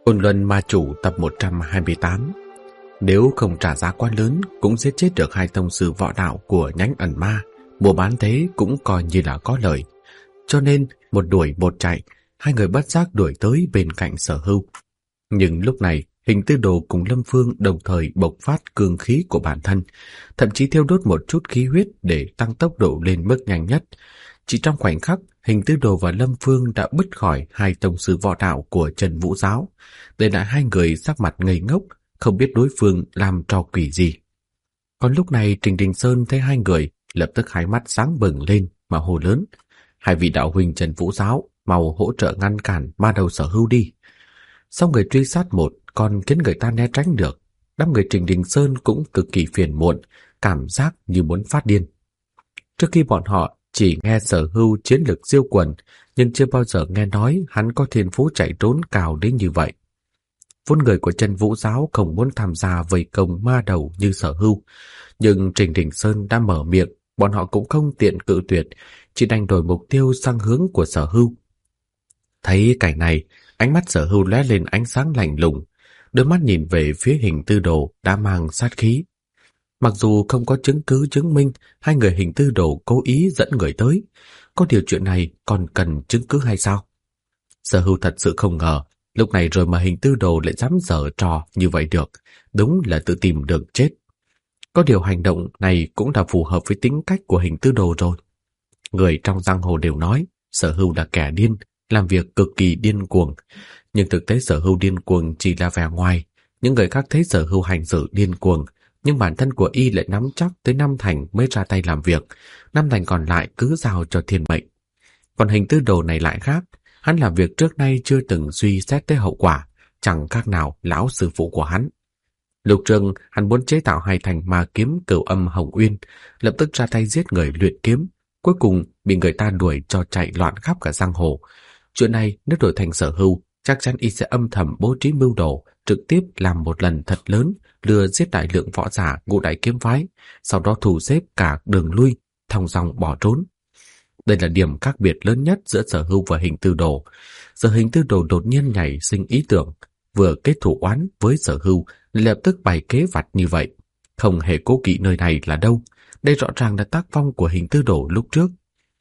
Côn Luân Ma Chủ tập 128. Nếu không trả giá quá lớn cũng giết chết được hai tông sư võ đạo của nhánh ẩn ma, mua bán thế cũng coi như là có lợi. Cho nên một đuổi một chạy, hai người bất giác đuổi tới bên cạnh Sở Hưu. Nhưng lúc này Hình Tư Đồ cùng Lâm Phương đồng thời bộc phát cương khí của bản thân, thậm chí thiêu đốt một chút khí huyết để tăng tốc độ lên mức nhanh nhất. Chỉ trong khoảnh khắc, Hình Tư Đồ và Lâm Phương đã bứt khỏi hai tông sư võ đạo của Trần Vũ Giáo, để lại hai người sắc mặt ngây ngốc, không biết đối phương làm trò quỷ gì. Còn lúc này Trình Đình Sơn thấy hai người, lập tức hai mắt sáng bừng lên mà hô lớn: "Hai vị đạo huynh Trần Vũ Giáo, mau hỗ trợ ngăn cản ma đầu Sở Hưu đi!" Sau người truy sát một còn khiến người ta né tránh được, đám người Trình Đình Sơn cũng cực kỳ phiền muộn, cảm giác như muốn phát điên. Trước khi bọn họ chỉ nghe Sở Hưu chiến lực siêu quần, nhưng chưa bao giờ nghe nói hắn có thiên phú chạy trốn cao đến như vậy. Vốn người của Trần Vũ Giáo không muốn tham gia vây công ma đầu như Sở Hưu, nhưng Trình Đình Sơn đã mở miệng, bọn họ cũng không tiện cự tuyệt, chỉ đành đổi mục tiêu sang hướng của Sở Hưu. Thấy cảnh này, ánh mắt Sở Hưu lóe lên ánh sáng lạnh lùng, đôi mắt nhìn về phía Hình Tư Đồ đã mang sát khí. Mặc dù không có chứng cứ chứng minh hai người Hình Tư Đồ cố ý dẫn người tới, có điều chuyện này còn cần chứng cứ hay sao? Sở Hưu thật sự không ngờ, lúc này rồi mà Hình Tư Đồ lại dám giở trò như vậy được, đúng là tự tìm đường chết. Có điều hành động này cũng đã phù hợp với tính cách của Hình Tư Đồ rồi. Người trong giang hồ đều nói Sở Hưu là kẻ điên, làm việc cực kỳ điên cuồng, nhưng thực tế Sở Hưu điên cuồng chỉ là vẻ ngoài. Những người khác thấy Sở Hưu hành xử điên cuồng, nhưng bản thân của y lại nắm chắc tới 5 thành mới ra tay làm việc, 5 thành còn lại cứ giao cho thiên mệnh. Còn Hình Tư Đồ này lại khác, hắn làm việc trước nay chưa từng suy xét tới hậu quả, chẳng khác nào lão sư phụ của hắn. Lục Trừng hắn muốn chế tạo hai thành ma kiếm Cửu Âm Hồng Uyên, lập tức ra tay giết người luyện kiếm, cuối cùng bị người ta đuổi cho chạy loạn khắp cả giang hồ. Chuyện này nếu đổi thành Sở Hưu, chắc chắn y sẽ âm thầm bố trí mưu đồ, trực tiếp làm một lần thật lớn, lừa giết đại lượng võ giả ngũ đại kiếm phái, sau đó thu xếp cả đường lui, thong dong bỏ trốn. Đây là điểm khác biệt lớn nhất giữa Sở Hưu và Hình Tư Đồ. Giờ Hình Tư Đồ đột nhiên nảy sinh ý tưởng, vừa kết thủ oán với Sở Hưu, lập tức bày kế vặt như vậy, không hề cố kỵ nơi này là đâu. Đây rõ ràng là tác phong của Hình Tư Đồ lúc trước.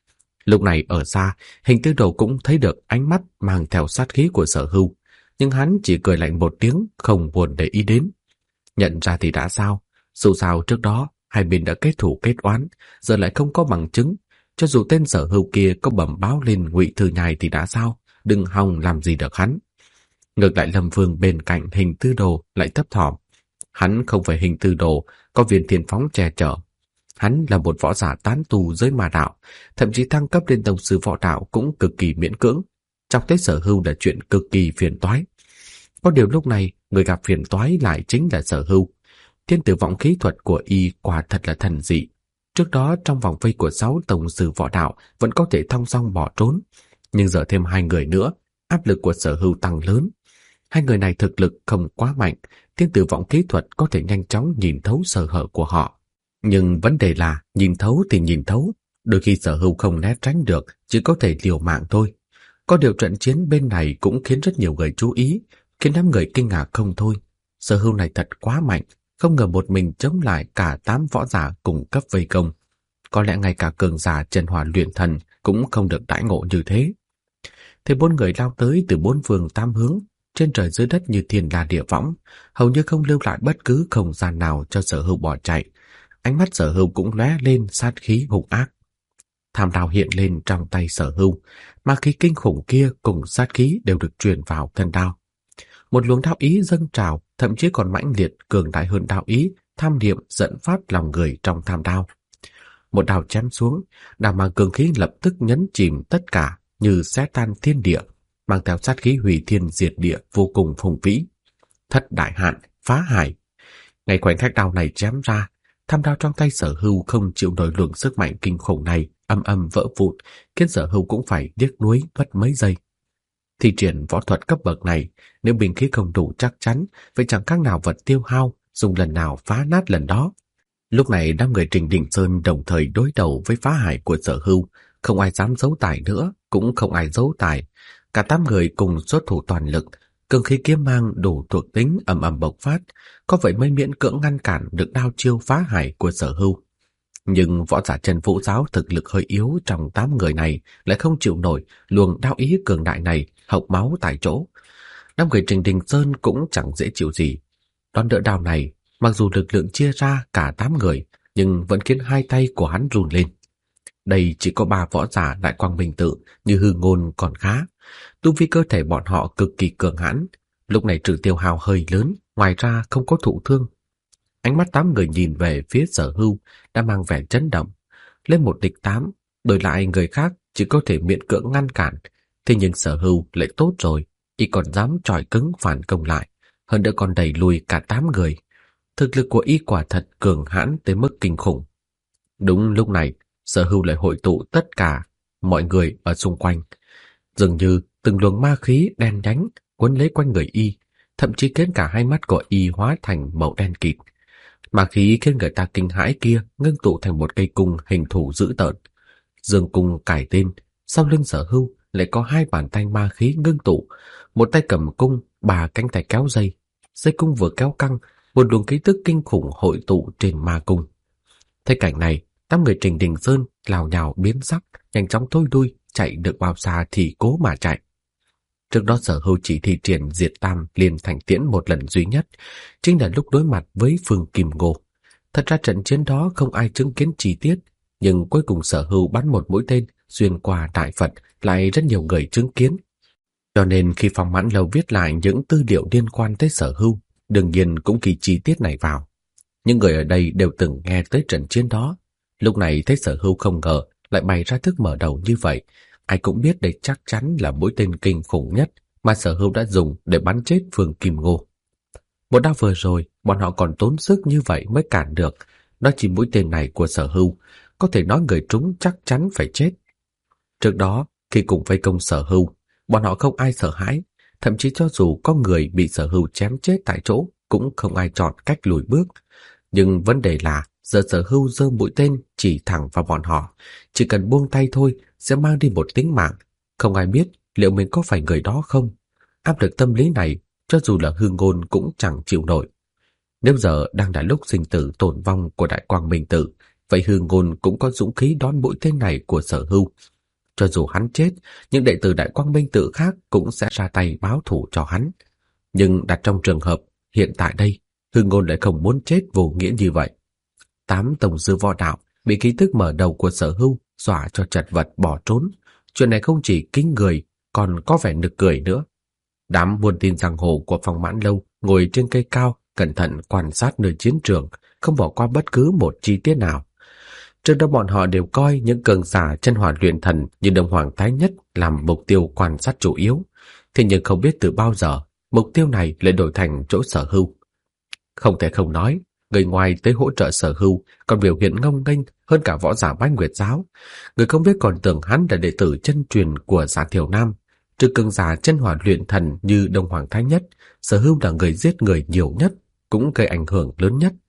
Lúc này ở xa, Hình Tư Đồ cũng thấy được ánh mắt mang theo sát khí của Sở Hưu, nhưng hắn chỉ cười lạnh một tiếng, không buồn để ý đến. Nhận ra thì đã sao, dù sao trước đó hai bên đã kết thủ kết oán, giờ lại không có bằng chứng. Cho dù tên Sở Hưu kia có bẩm báo lên Ngụy Thư Nhai thì đã sao, đừng hòng làm gì được hắn. Ngược lại Lâm Vương bên cạnh Hình Tư Đồ lại thấp thỏm. Hắn không phải Hình Tư Đồ có Viên Thiên Phóng che chở. Hắn là một võ giả tán tu giới ma đạo, thậm chí thăng cấp lên tông sư võ đạo cũng cực kỳ miễn cưỡng. Chọc tới Sở Hưu là chuyện cực kỳ phiền toái. Có điều lúc này người gặp phiền toái lại chính là Sở Hưu. Thiên tử vọng khí thuật của y quả thật là thần dị. Trước đó trong vòng vây của 6 tông sư võ đạo vẫn có thể thong dong bỏ trốn, nhưng giờ thêm 2 người nữa, áp lực của Sở Hưu tăng lớn. Hai người này thực lực không quá mạnh, thiên tử vọng khí thuật có thể nhanh chóng nhìn thấu sơ hở của họ. Nhưng vấn đề là nhìn thấu thì nhìn thấu, đôi khi Sở Hưu không né tránh được, chỉ có thể liều mạng thôi. Có điều trận chiến bên này cũng khiến rất nhiều người chú ý, khiến đám người kinh ngạc không thôi. Sở Hưu này thật quá mạnh, không ngờ một mình chống lại cả 8 võ giả cùng cấp vây công. Có lẽ ngay cả cường giả Chân Hỏa luyện thần cũng không được đãi ngộ như thế. Thế 4 người lao tới từ 4 phương 8 hướng, trên trời dưới đất như thiên la địa võng, hầu như không lưu lại bất cứ không gian nào cho Sở Hưu bỏ chạy. Ánh mắt Sở Hưu cũng lóe lên sát khí hung ác. Tham đao hiện lên trong tay Sở Hưu, ma khí kinh khủng kia cùng sát khí đều được truyền vào thân đao. Một luồng đao ý dâng trào, thậm chí còn mãnh liệt cường đại hơn đao ý, tham niệm dẫn phát lòng người trong tham đao. Một đao chém xuống, đao mang cường khí lập tức nhấn chìm tất cả, như xé tan thiên địa, mang theo sát khí hủy thiên diệt địa vô cùng hùng vĩ. Thất đại hạn, phá hải. Ngay khoảnh khắc đao này chém ra, tham đao trong tay Sở Hưu không chịu nổi luồng sức mạnh kinh khủng này, âm âm vỡ vụn, khiến Sở Hưu cũng phải điếc đuối mất mấy giây. Thi triển võ thuật cấp bậc này, nếu binh khí không đủ chắc chắn, vậy chẳng khác nào vật tiêu hao, dùng lần nào phá nát lần đó. Lúc này đám người Trình Đình Sơn đồng thời đối đầu với phá hải của Sở Hưu, không ai dám giấu tài nữa, cũng không ai giấu tài. Cả 8 người cùng xuất thủ toàn lực, cường khí kiếm mang đủ thuộc tính ầm ầm bộc phát, có vậy mới miễn cưỡng ngăn cản được đao chiêu phá hải của Sở Hưu. Nhưng võ giả Trần Vũ giáo thực lực hơi yếu trong 8 người này lại không chịu nổi luồng đao ý cường đại này, hộc máu tại chỗ. 5 người Trình Đình Sơn cũng chẳng dễ chịu gì. Đòn đỡ đao này, mặc dù lực lượng chia ra cả 8 người, nhưng vẫn khiến hai tay của hắn run lên. Đây chỉ có 3 võ giả Đại Quang Minh Tự như Hư Ngôn còn khá. Tu vi cơ thể bọn họ cực kỳ cường hãn, lúc này trừ tiêu hao hơi lớn, ngoài ra không có thụ thương. Ánh mắt 8 người nhìn về phía Sở Hưu đã mang vẻ chấn động. Lên một địch 8, đổi lại người khác chỉ có thể miễn cưỡng ngăn cản. Thế nhưng Sở Hưu lại tốt rồi, y còn dám chọi cứng phản công lại, hơn nữa còn đẩy lùi cả 8 người. Thực lực của y quả thật cường hãn tới mức kinh khủng. Đúng lúc này, Sở Hưu lại hội tụ tất cả mọi người ở xung quanh. Dường như từng luồng ma khí đen nhánh quấn lấy quanh người y, thậm chí khiến cả hai mắt của y hóa thành màu đen kịt. Ma khí khiến người ta kinh hãi kia ngưng tụ thành một cây cung hình thù dữ tợn. Dương cung cải tên, sau lưng Sở Hưu lại có 2 bàn tay ma khí ngưng tụ, một tay cầm cung, 3 cánh tay kéo dây. Dây cung vừa kéo căng, một luồng khí tức kinh khủng hội tụ trên ma cung. Thấy cảnh này, 8 người Trình Đình Sơn lào nhào biến sắc, nhanh chóng thôi đuôi, chạy được bao xa thì cố mà chạy. Trước đó Sở Hưu chỉ thi triển diệt tam liên thành tiễn một lần duy nhất, chính là lúc đối mặt với Phương Kim Ngô. Thật ra trận chiến đó không ai chứng kiến chi tiết, nhưng cuối cùng Sở Hưu bắn một mũi tên xuyên qua Đại Phật lại rất nhiều người chứng kiến. Cho nên khi Phong Mãn Lâu viết lại những tư liệu liên quan tới Sở Hưu, đương nhiên cũng ghi chi tiết này vào. Những người ở đây đều từng nghe tới trận chiến đó. Lúc này thấy Sở Hưu không ngờ lại bày ra thức mở đầu như vậy, ai cũng biết đây chắc chắn là mũi tên kinh khủng nhất mà Sở Hưu đã dùng để bắn chết Phương Kim Ngô. Một đao vừa rồi, bọn họ còn tốn sức như vậy mới cản được. Đó chỉ mũi tên này của Sở Hưu, có thể nói người trúng chắc chắn phải chết. Trước đó, khi cùng vây công Sở Hưu, bọn họ không ai sợ hãi, thậm chí cho dù có người bị Sở Hưu chém chết tại chỗ, cũng không ai chọn cách lùi bước. Nhưng vấn đề là, giờ Sở Hưu giơ mũi tên chỉ thẳng vào bọn họ, chỉ cần buông tay thôi sẽ mang đi một tính mạng. Không ai biết liệu mình có phải người đó không. Áp lực tâm lý này, cho dù là Hư Ngôn cũng chẳng chịu nổi. Nếu giờ đang là lúc sinh tử tồn vong của Đại Quang Minh Tự, vậy Hư Ngôn cũng có dũng khí đón mũi tên này của Sở Hưu. Cho dù hắn chết, những đệ tử Đại Quang Minh Tự khác cũng sẽ ra tay báo thù cho hắn. Nhưng đặt trong trường hợp hiện tại đây, Hư Ngôn lại không muốn chết vô nghĩa như vậy. 8 tổng sư võ đạo bị khí tức mở đầu của Sở Hưu dọa cho chật vật bỏ trốn. Chuyện này không chỉ kinh người, còn có vẻ nực cười nữa. Đám buôn tin giang hồ của Phong Mãn Lâu ngồi trên cây cao, cẩn thận quan sát nơi chiến trường, không bỏ qua bất cứ một chi tiết nào. Trước đó bọn họ đều coi những cường giả chân hỏa luyện thần như Đông Hoàng Thái Nhất làm mục tiêu quan sát chủ yếu. Thế nhưng không biết từ bao giờ, mục tiêu này lại đổi thành chỗ Sở Hưu. Không thể không nói, người ngoài tới hỗ trợ Sở Hưu còn biểu hiện ngông nghênh hơn cả võ giả Bách Nguyệt giáo. Người không biết còn tưởng hắn là đệ tử chân truyền của Giả Thiểu Nam. Trừ cường giả chân hỏa luyện thần như Đông Hoàng Thái Nhất, Sở Hưu là người giết người nhiều nhất, cũng gây ảnh hưởng lớn nhất.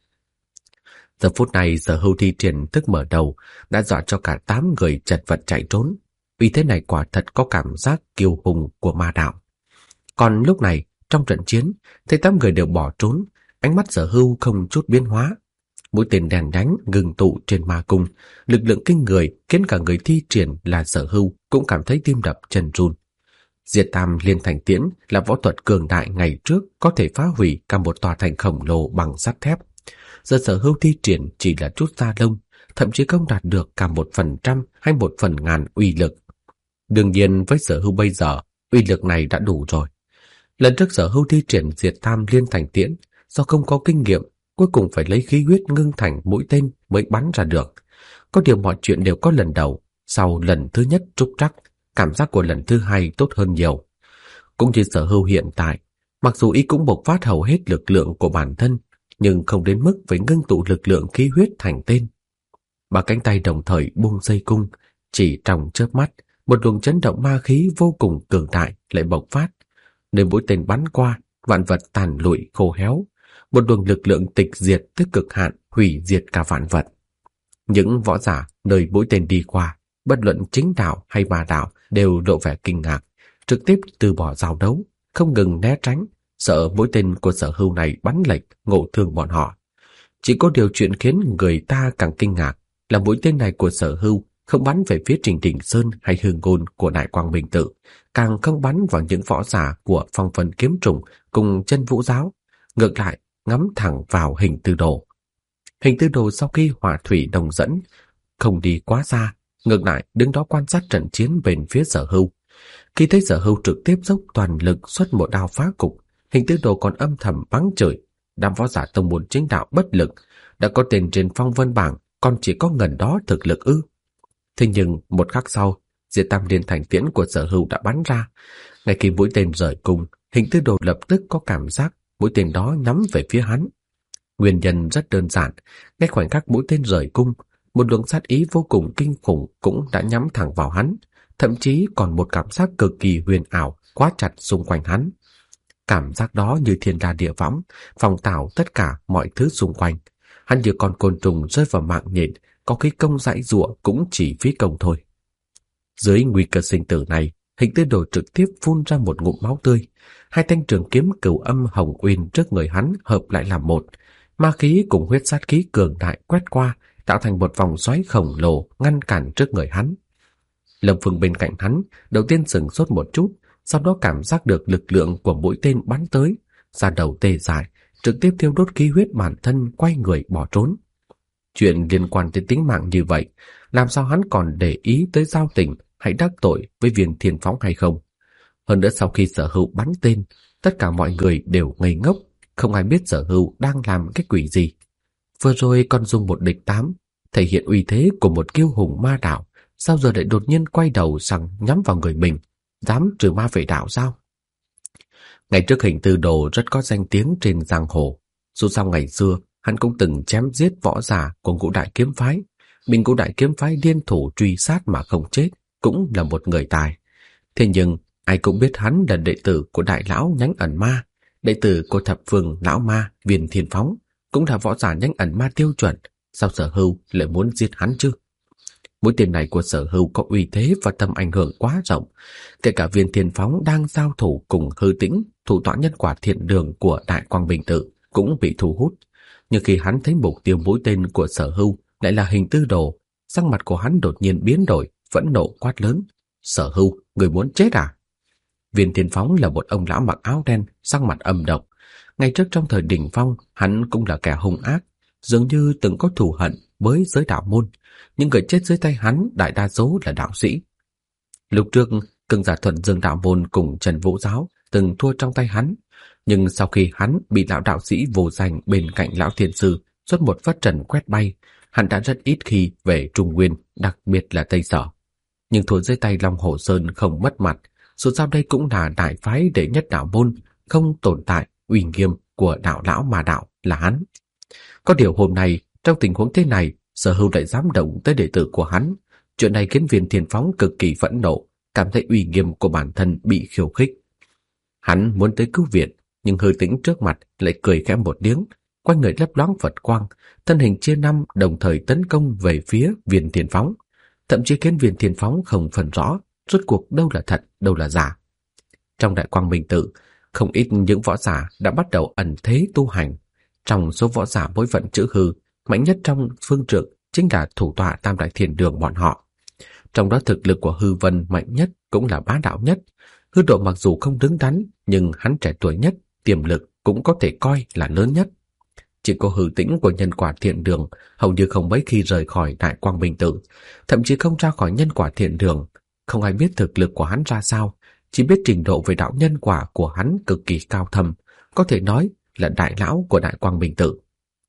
Giờ phút này Sở Hưu thi triển thức mở đầu đã dọa cho cả 8 người chật vật chạy trốn. Vì thế này quả thật có cảm giác kiêu hùng của ma đạo. Còn lúc này, trong trận chiến, thấy 8 người đều bỏ trốn, ánh mắt Sở Hưu không chút biến hóa. Mũi tên đèn đánh ngừng tụ trên ma cung, lực lượng kinh người khiến cả người thi triển là Sở Hưu cũng cảm thấy tim đập chân run. Diệt tam liên thành tiễn là võ thuật cường đại ngày trước có thể phá hủy cả một tòa thành khổng lồ bằng sắt thép. Giờ Sở Hưu thi triển chỉ là chút da lông, thậm chí không đạt được cả 1% hay 1/1000 uy lực. Đương nhiên với Sở Hưu bây giờ, uy lực này đã đủ rồi. Lần trước Sở Hưu thi triển diệt tam liên thành tiễn, do không có kinh nghiệm, cuối cùng phải lấy khí huyết ngưng thành mũi tên mới bắn ra được. Có điều mọi chuyện đều có lần đầu, sau lần thứ nhất trúc trắc, cảm giác của lần thứ hai tốt hơn nhiều. Cũng như Sở Hưu hiện tại, mặc dù y cũng bộc phát hầu hết lực lượng của bản thân, nhưng không đến mức phải ngưng tụ lực lượng khí huyết thành tên. Ba cánh tay đồng thời buông dây cung, chỉ trong chớp mắt, một luồng chấn động ma khí vô cùng cường đại lại bộc phát. Nơi mũi tên bắn qua, vạn vật tàn lụi khô héo, một luồng lực lượng tịch diệt tới cực hạn, hủy diệt cả vạn vật. Những võ giả nơi mũi tên đi qua, bất luận chính đạo hay ma đạo đều lộ vẻ kinh ngạc, trực tiếp từ bỏ giao đấu, không ngừng né tránh, sợ mũi tên của Sở Hưu này bắn lệch ngộ thương bọn họ. Chỉ có điều chuyện khiến người ta càng kinh ngạc là mũi tên này của Sở Hưu không bắn về phía Trình Đình Sơn hay Hương Ngôn của Đại Quang Minh Tự, càng không bắn vào những võ giả của Phong Vân Kiếm Trùng cùng Chân Vũ Giáo, ngược lại ngắm thẳng vào Hình Tư Đồ. Hình Tư Đồ sau khi hỏa thủy đồng dẫn, không đi quá xa, ngược lại đứng đó quan sát trận chiến bên phía Sở Hưu. Khi thấy Sở Hưu trực tiếp dốc toàn lực xuất một đao phá cục, Hình Tư Đồ còn âm thầm mắng chửi, đám võ giả tông môn chính đạo bất lực, đã có tên trên phong vân bảng, còn chỉ có ngần đó thực lực ư? Thế nhưng một khắc sau, Diệt Tam Liên Thành Tiễn của Sở Hưu đã bắn ra. Ngay khi mũi tên rời cung, Hình Tư Đồ lập tức có cảm giác mũi tên đó nhắm về phía hắn. Nguyên nhân rất đơn giản, ngay khoảnh khắc mũi tên rời cung, một luồng sát ý vô cùng kinh khủng cũng đã nhắm thẳng vào hắn, thậm chí còn một cảm giác cực kỳ huyền ảo khóa chặt xung quanh hắn. Cảm giác đó như thiên đa địa võng, phong tỏa tất cả mọi thứ xung quanh. Hắn như con côn trùng rơi vào mạng nhện, có khi công dãy giụa cũng chỉ phí công thôi. Dưới nguy cơ sinh tử này, Hình Tư Đồ trực tiếp phun ra một ngụm máu tươi. Hai thanh trường kiếm Cửu Âm Hồng Uyên trước người hắn hợp lại làm một, ma khí cùng huyết sát khí cường đại quét qua, tạo thành một vòng xoáy khổng lồ ngăn cản trước người hắn. Lâm Phượng bên cạnh hắn đầu tiên sửng sốt một chút, sau đó cảm giác được lực lượng của mũi tên bắn tới, da đầu tê dại, trực tiếp thiêu đốt khí huyết bản thân, quay người bỏ trốn. Chuyện liên quan tới tính mạng như vậy, làm sao hắn còn để ý tới giao tình hay đắc tội với Viên Thiên Phóng hay không? Hơn nữa sau khi Sở Hưu bắn tên, tất cả mọi người đều ngây ngốc, không ai biết Sở Hưu đang làm cái quỷ gì. Vừa rồi còn dùng một địch 8, thể hiện uy thế của một kiêu hùng ma đạo, sao giờ lại đột nhiên quay đầu sang nhắm vào người mình, dám trừ ma vệ đạo sao? Ngày trước Hình Tư Đồ rất có danh tiếng trên giang hồ, dù sao ngày xưa hắn cũng từng chém giết võ giả của Ngũ Đại Kiếm Phái, bị Ngũ Đại Kiếm Phái liên thủ truy sát mà không chết, cũng là một người tài. Thế nhưng ai cũng biết hắn là đệ tử của Đại Lão Nhánh Ẩn Ma, đệ tử của Thập Phương Lão Ma Viên Thiên Phóng, cũng là võ giả Nhánh Ẩn Ma tiêu chuẩn, sao Sở Hưu lại muốn giết hắn chứ? Mũi tên này của Sở Hưu có uy thế và tầm ảnh hưởng quá rộng, kể cả Viên Thiên Phóng đang giao thủ cùng Hư Tĩnh, thủ tọa nhân quả thiện đường của Đại Quang Bình Tự, cũng bị thu hút. Nhưng khi hắn thấy mục tiêu mũi tên của Sở Hưu lại là Hình Tư Đồ, sắc mặt của hắn đột nhiên biến đổi, phẫn nộ quát lớn: "Sở Hưu, người muốn chết à?" Viên Thiên Phóng là một ông lão mặc áo đen, sắc mặt âm độc. Ngày trước trong thời đỉnh phong, hắn cũng là kẻ hung ác, dường như từng có thù hận với giới đạo môn, nhưng người chết dưới tay hắn đại đa số là đạo sĩ. Lúc trước, Cường Giả Thuận Dương đạo môn cùng Trần Vũ Giáo từng thua trong tay hắn, nhưng sau khi hắn bị lão đạo sĩ vô danh bên cạnh lão thiên sư xuất một phất trần quét bay, hắn đã rất ít khi về Trung Nguyên, đặc biệt là Tây Sở. Nhưng thua dưới tay Long Hồ Sơn không mất mặt, dù sao đây cũng là đại phái đệ nhất đạo môn, không tồn tại uy nghiêm của đạo lão mà đạo là hắn. Có điều hôm nay, trong tình huống thế này, Sở Hưu lại dám động tới đệ tử của hắn. Chuyện này khiến Viên Thiên Phóng cực kỳ phẫn nộ, cảm thấy uy nghiêm của bản thân bị khiêu khích. Hắn muốn tới cứu viện, nhưng Hư Tĩnh trước mặt lại cười khẽ một tiếng, quanh người lấp loáng Phật quang, thân hình chia năm đồng thời tấn công về phía Viên Thiên Phóng, thậm chí khiến Viên Thiên Phóng không phân rõ rốt cuộc đâu là thật, đâu là giả. Trong Đại Quang Minh Tự, không ít những võ giả đã bắt đầu ẩn thế tu hành. Trong số võ giả bối phận chữ hư, mạnh nhất trong phương trượng chính là thủ tọa Tam Đại Thiền Đường bọn họ. Trong đó thực lực của Hư Vân mạnh nhất cũng là bá đạo nhất. Hư Độ mặc dù không đứng đắn, nhưng hắn trẻ tuổi nhất, tiềm lực cũng có thể coi là lớn nhất. Chỉ có Hư Tĩnh của Nhân Quả Thiện Đường hầu như không mấy khi rời khỏi Đại Quang Minh Tự, thậm chí không ra khỏi Nhân Quả Thiện Đường. Không ai biết thực lực của hắn ra sao, chỉ biết trình độ về đạo nhân quả của hắn cực kỳ cao thâm, có thể nói là đại lão của Đại Quang Minh Tự.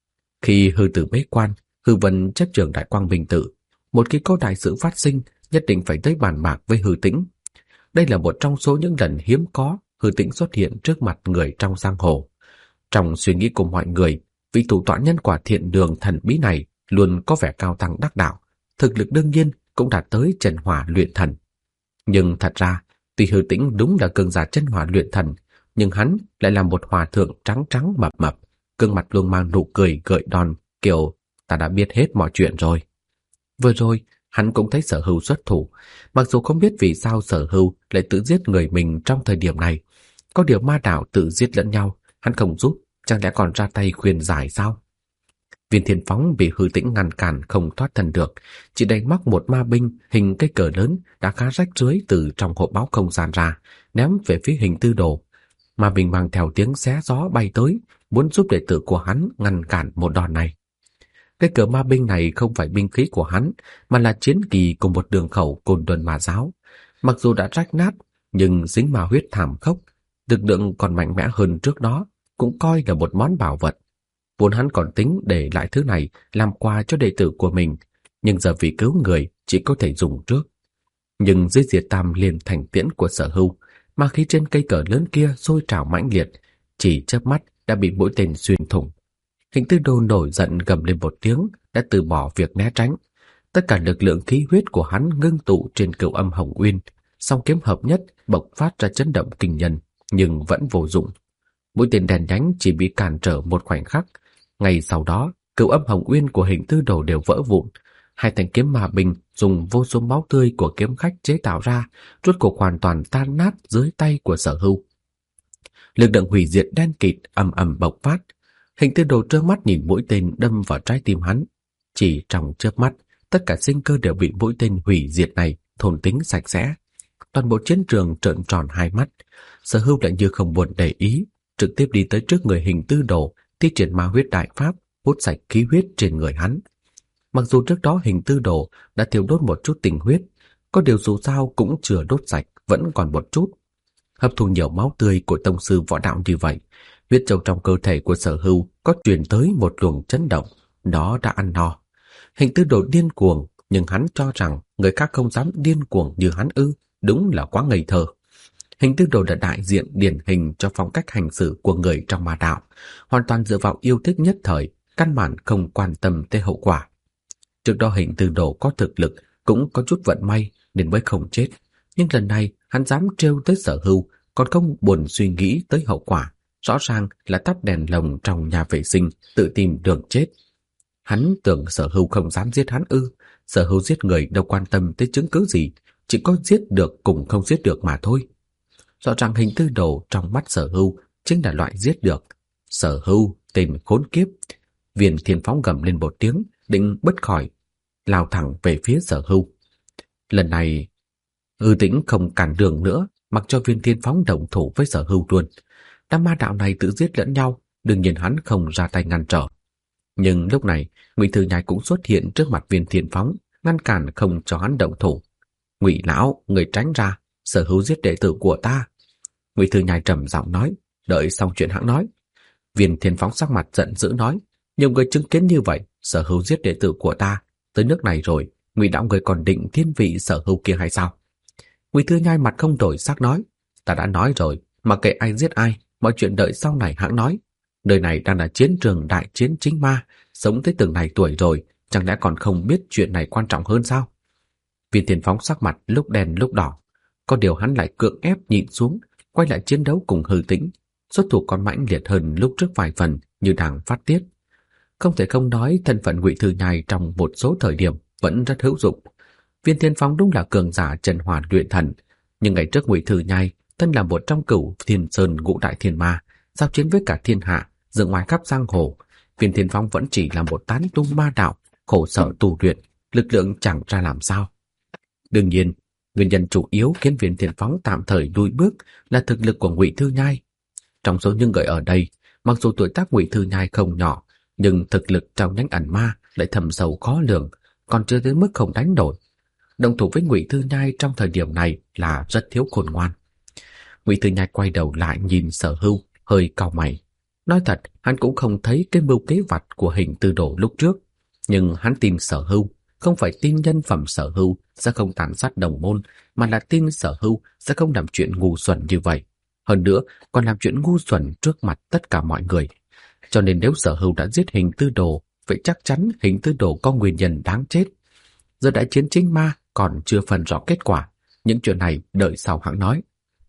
Khi Hư Tử bế quan, Hư Vân chấp trưởng Đại Quang Minh Tự, một khi có đại sự phát sinh, nhất định phải tới bàn bạc với Hư Tĩnh. Đây là một trong số những lần hiếm có Hư Tĩnh xuất hiện trước mặt người trong giang hồ. Trong suy nghĩ của mọi người, vị thủ tọa Nhân Quả Thiện Đường thần bí này luôn có vẻ cao tăng đắc đạo, thực lực đương nhiên cũng đạt tới chân hỏa luyện thần. Nhưng thật ra, tuy Hư Tĩnh đúng là cường giả chân hỏa luyện thần, nhưng hắn lại là một hòa thượng trắng trắng mập mập, gương mặt luôn mang nụ cười gợi đòn, kiểu ta đã biết hết mọi chuyện rồi. Vừa rồi, hắn cũng thấy Sở Hưu xuất thủ, mặc dù không biết vì sao Sở Hưu lại tự giết người mình trong thời điểm này, Có điều ma đạo tự giết lẫn nhau, hắn không giúp, chẳng lẽ còn ra tay khuyên giải sao? Viên Thiên Phóng bị Hư Tĩnh ngăn cản không thoát thân được, chỉ đành móc một ma binh hình cây cờ lớn đã khá rách rưới từ trong hộp báo không gian ra, ném về phía Hình Tư Đồ. Ma binh mang theo tiếng xé gió bay tới, muốn giúp đệ tử của hắn ngăn cản một đòn này. Cây cờ ma binh này không phải binh khí của hắn, mà là chiến kỳ của một đường khẩu Côn Luân Ma giáo. Mặc dù đã rách nát, nhưng dính ma huyết thảm khốc, lực lượng còn mạnh mẽ hơn trước đó, cũng coi là một món bảo vật. Vốn hắn còn tính để lại thứ này làm quà cho đệ tử của mình, nhưng giờ vì cứu người chỉ có thể dùng trước. Nhưng dưới diệt tam liền thành tiễn của Sở Hưu, ma khí trên cây cờ lớn kia sôi trào mãnh liệt, chỉ chớp mắt đã bị mũi tên xuyên thủng. Hình Tư Đồ nổi giận gầm lên một tiếng, đã từ bỏ việc né tránh. Tất cả lực lượng khí huyết của hắn ngưng tụ trên Cửu Âm Hồng Uyên, song kiếm hợp nhất bộc phát ra chấn động kinh nhân, nhưng vẫn vô dụng. Mũi tên đèn nhánh chỉ bị cản trở một khoảnh khắc. Ngay sau đó, Cửu Âm Hồng Uyên của Hình Tư Đồ đều vỡ vụn. Hai thanh kiếm ma binh dùng vô số máu tươi của kiếm khách chế tạo ra, rốt cuộc hoàn toàn tan nát dưới tay của Sở Hưu. Lực lượng hủy diệt đen kịt ầm ầm bộc phát. Hình Tư Đồ trơ mắt nhìn mũi tên đâm vào trái tim hắn. Chỉ trong chớp mắt, tất cả sinh cơ đều bị mũi tên hủy diệt này thôn tính sạch sẽ. Toàn bộ chiến trường trợn tròn hai mắt. Sở Hưu lại như không buồn để ý, trực tiếp đi tới trước người Hình Tư Đồ, thi triển ma huyết đại pháp, hút sạch khí huyết trên người hắn. Mặc dù trước đó Hình Tư Đồ đã thiêu đốt một chút tình huyết, có điều dù sao cũng chưa đốt sạch, vẫn còn một chút. Hấp thu nhiều máu tươi của tông sư võ đạo như vậy, huyết châu trong cơ thể của Sở Hưu có truyền tới một luồng chấn động, đó đã ăn no. Hình Tư Đồ điên cuồng, nhưng hắn cho rằng người khác không dám điên cuồng như hắn ư, đúng là quá ngây thơ. Hình Tư Đồ là đại diện điển hình cho phong cách hành xử của người trong ma đạo, hoàn toàn dựa vào yêu thích nhất thời, căn bản không quan tâm tới hậu quả. Trước đó Hình Tư Đồ có thực lực, cũng có chút vận may nên mới không chết, nhưng lần này hắn dám trêu tới Sở Hưu, còn không buồn suy nghĩ tới hậu quả, rõ ràng là tắt đèn lồng trong nhà vệ sinh, tự tìm đường chết. Hắn tưởng Sở Hưu không dám giết hắn ư? Sở Hưu giết người đâu quan tâm tới chứng cứ gì, chỉ có giết được cùng không giết được mà thôi. Rõ ràng Hình Tư Đồ trong mắt Sở Hưu chính là loại giết được. Sở Hưu, tên khốn kiếp! Viên Thiên Phóng gầm lên một tiếng, định bứt khỏi, lao thẳng về phía Sở Hưu. Lần này, Hư Tĩnh không cản đường nữa, mặc cho Viên Thiên Phóng động thủ với Sở Hưu luôn. Đám ma đạo này tự giết lẫn nhau, đương nhiên hắn không ra tay ngăn trở. Nhưng lúc này, Ngụy Thư Nhai cũng xuất hiện trước mặt Viên Thiên Phóng, ngăn cản không cho hắn động thủ. Ngụy lão, người tránh ra, Sở Hưu giết đệ tử của ta. Ngụy Thư Nhai trầm giọng nói, đợi xong chuyện hãng nói. Viên Thiên Phóng sắc mặt giận dữ nói, nhiều người chứng kiến như vậy, Sở Hưu giết đệ tử của ta, tới nước này rồi, Ngụy lão người còn định thiên vị Sở Hưu kia hay sao? Ngụy Thư Nhai mặt không đổi sắc nói, ta đã nói rồi, mà kệ ai giết ai, mọi chuyện đợi sau này hãng nói. Nơi này đang là chiến trường đại chiến chính ma, sống tới từng này tuổi rồi, chẳng lẽ còn không biết chuyện này quan trọng hơn sao? Viên Thiên Phóng sắc mặt lúc đen lúc đỏ, có điều hắn lại cưỡng ép nhịn xuống, quay lại chiến đấu cùng Hư Tĩnh, xuất thủ còn mãnh liệt hơn lúc trước vài phần, như đang phát tiết. Không thể không nói thân phận Ngụy Thư Nhai trong một số thời điểm vẫn rất hữu dụng. Viên Thiên Phóng đúng là cường giả Trần Hoàn luyện thần, nhưng ngày trước Ngụy Thư Nhai thân là một trong Cửu Thiên Sơn ngũ đại thiên ma, giao chiến với cả thiên hạ, dựng ngoài khắp giang hồ, Viên Thiên Phóng vẫn chỉ là một tán tu ma đạo, khổ sở tu luyện, lực lượng chẳng ra làm sao. Đương nhiên, nguyên nhân chủ yếu khiến Viên Thiên Phóng tạm thời lùi bước là thực lực của Ngụy Thư Nhai. Trong số những người ở đây, mặc dù tuổi tác Ngụy Thư Nhai không nhỏ, nhưng thực lực trong nhánh ẩn ma lại thâm sâu khó lường, còn chưa đến mức không đánh đổi. Động thủ với Ngụy Thư Nhai trong thời điểm này là rất thiếu khôn ngoan. Ngụy Thư Nhai quay đầu lại nhìn Sở Hưu, hơi cau mày. Nói thật, hắn cũng không thấy cái mưu kế vặt của Hình Tư Đồ lúc trước, nhưng hắn tin Sở Hưu, không phải tin nhân phẩm Sở Hưu sẽ không tàn sát đồng môn, mà là tin Sở Hưu sẽ không làm chuyện ngu xuẩn như vậy. Hơn nữa, còn làm chuyện ngu xuẩn trước mặt tất cả mọi người. Cho nên nếu Sở Hưu đã giết Hình Tư Đồ, vậy chắc chắn Hình Tư Đồ có nguyên nhân đáng chết. Giờ đại chiến chính ma còn chưa phân rõ kết quả, những chuyện này đợi sau hãng nói.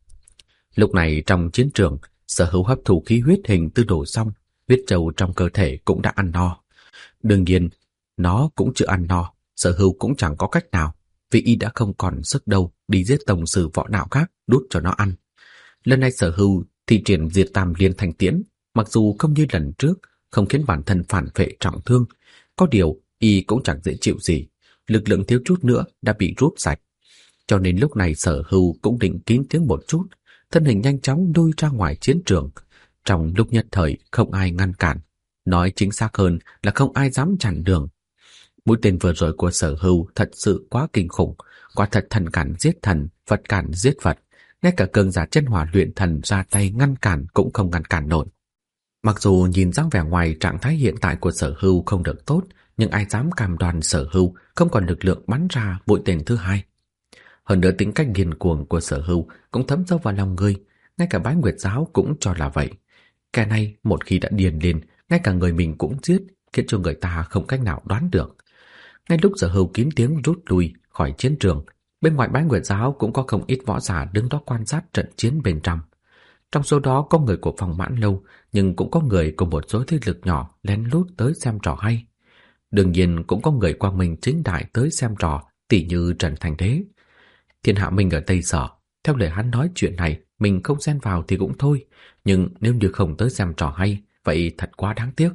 Lúc này trong chiến trường, Sở Hưu hấp thụ khí huyết Hình Tư Đồ xong, huyết châu trong cơ thể cũng đã ăn no. Đương nhiên, nó cũng chưa ăn no, Sở Hưu cũng chẳng có cách nào, vì y đã không còn sức đâu đi giết tông sư võ đạo khác đút cho nó ăn. Lần này Sở Hưu Thi triển diệt tam liên thanh tiễn, mặc dù không như lần trước, không khiến bản thân phản phệ trọng thương, có điều y cũng chẳng dễ chịu gì, lực lượng thiếu chút nữa đã bị rút sạch. Cho nên lúc này Sở Hưu cũng định kín tiếng một chút, thân hình nhanh chóng lui ra ngoài chiến trường. Trong lúc nhất thời không ai ngăn cản, nói chính xác hơn là không ai dám chặn đường. Mũi tên vừa rồi của Sở Hưu thật sự quá kinh khủng, quả thật thần cản giết thần, Phật cản giết Phật, ngay cả cường giả chân hỏa luyện thần ra tay ngăn cản cũng không ngăn cản nổi. Mặc dù nhìn dáng vẻ ngoài trạng thái hiện tại của Sở Hưu không được tốt, nhưng ai dám cam đoan Sở Hưu không còn lực lượng bắn ra mũi tên thứ hai. Hơn nữa tính cách điên cuồng của Sở Hưu cũng thấm sâu vào lòng người, ngay cả Bái Nguyệt Giáo cũng cho là vậy. Kẻ này một khi đã điên lên, ngay cả người mình cũng giết, khiến cho người ta không cách nào đoán được. Ngay lúc Sở Hưu kín tiếng rút lui khỏi chiến trường, bên ngoài Bái Nguyệt Giáo cũng có không ít võ giả đứng đó quan sát trận chiến bên trong. Trong số đó có người của Phong Mãn Lâu, nhưng cũng có người của một số thế lực nhỏ lén lút tới xem trò hay. Đương nhiên cũng có người quang minh chính đại tới xem trò, tỷ như Trần Thành Đế. Thiên Hạ Minh ở Tây Sở, theo lời hắn nói chuyện này, mình không xen vào thì cũng thôi, nhưng nếu như không tới xem trò hay, vậy thật quá đáng tiếc.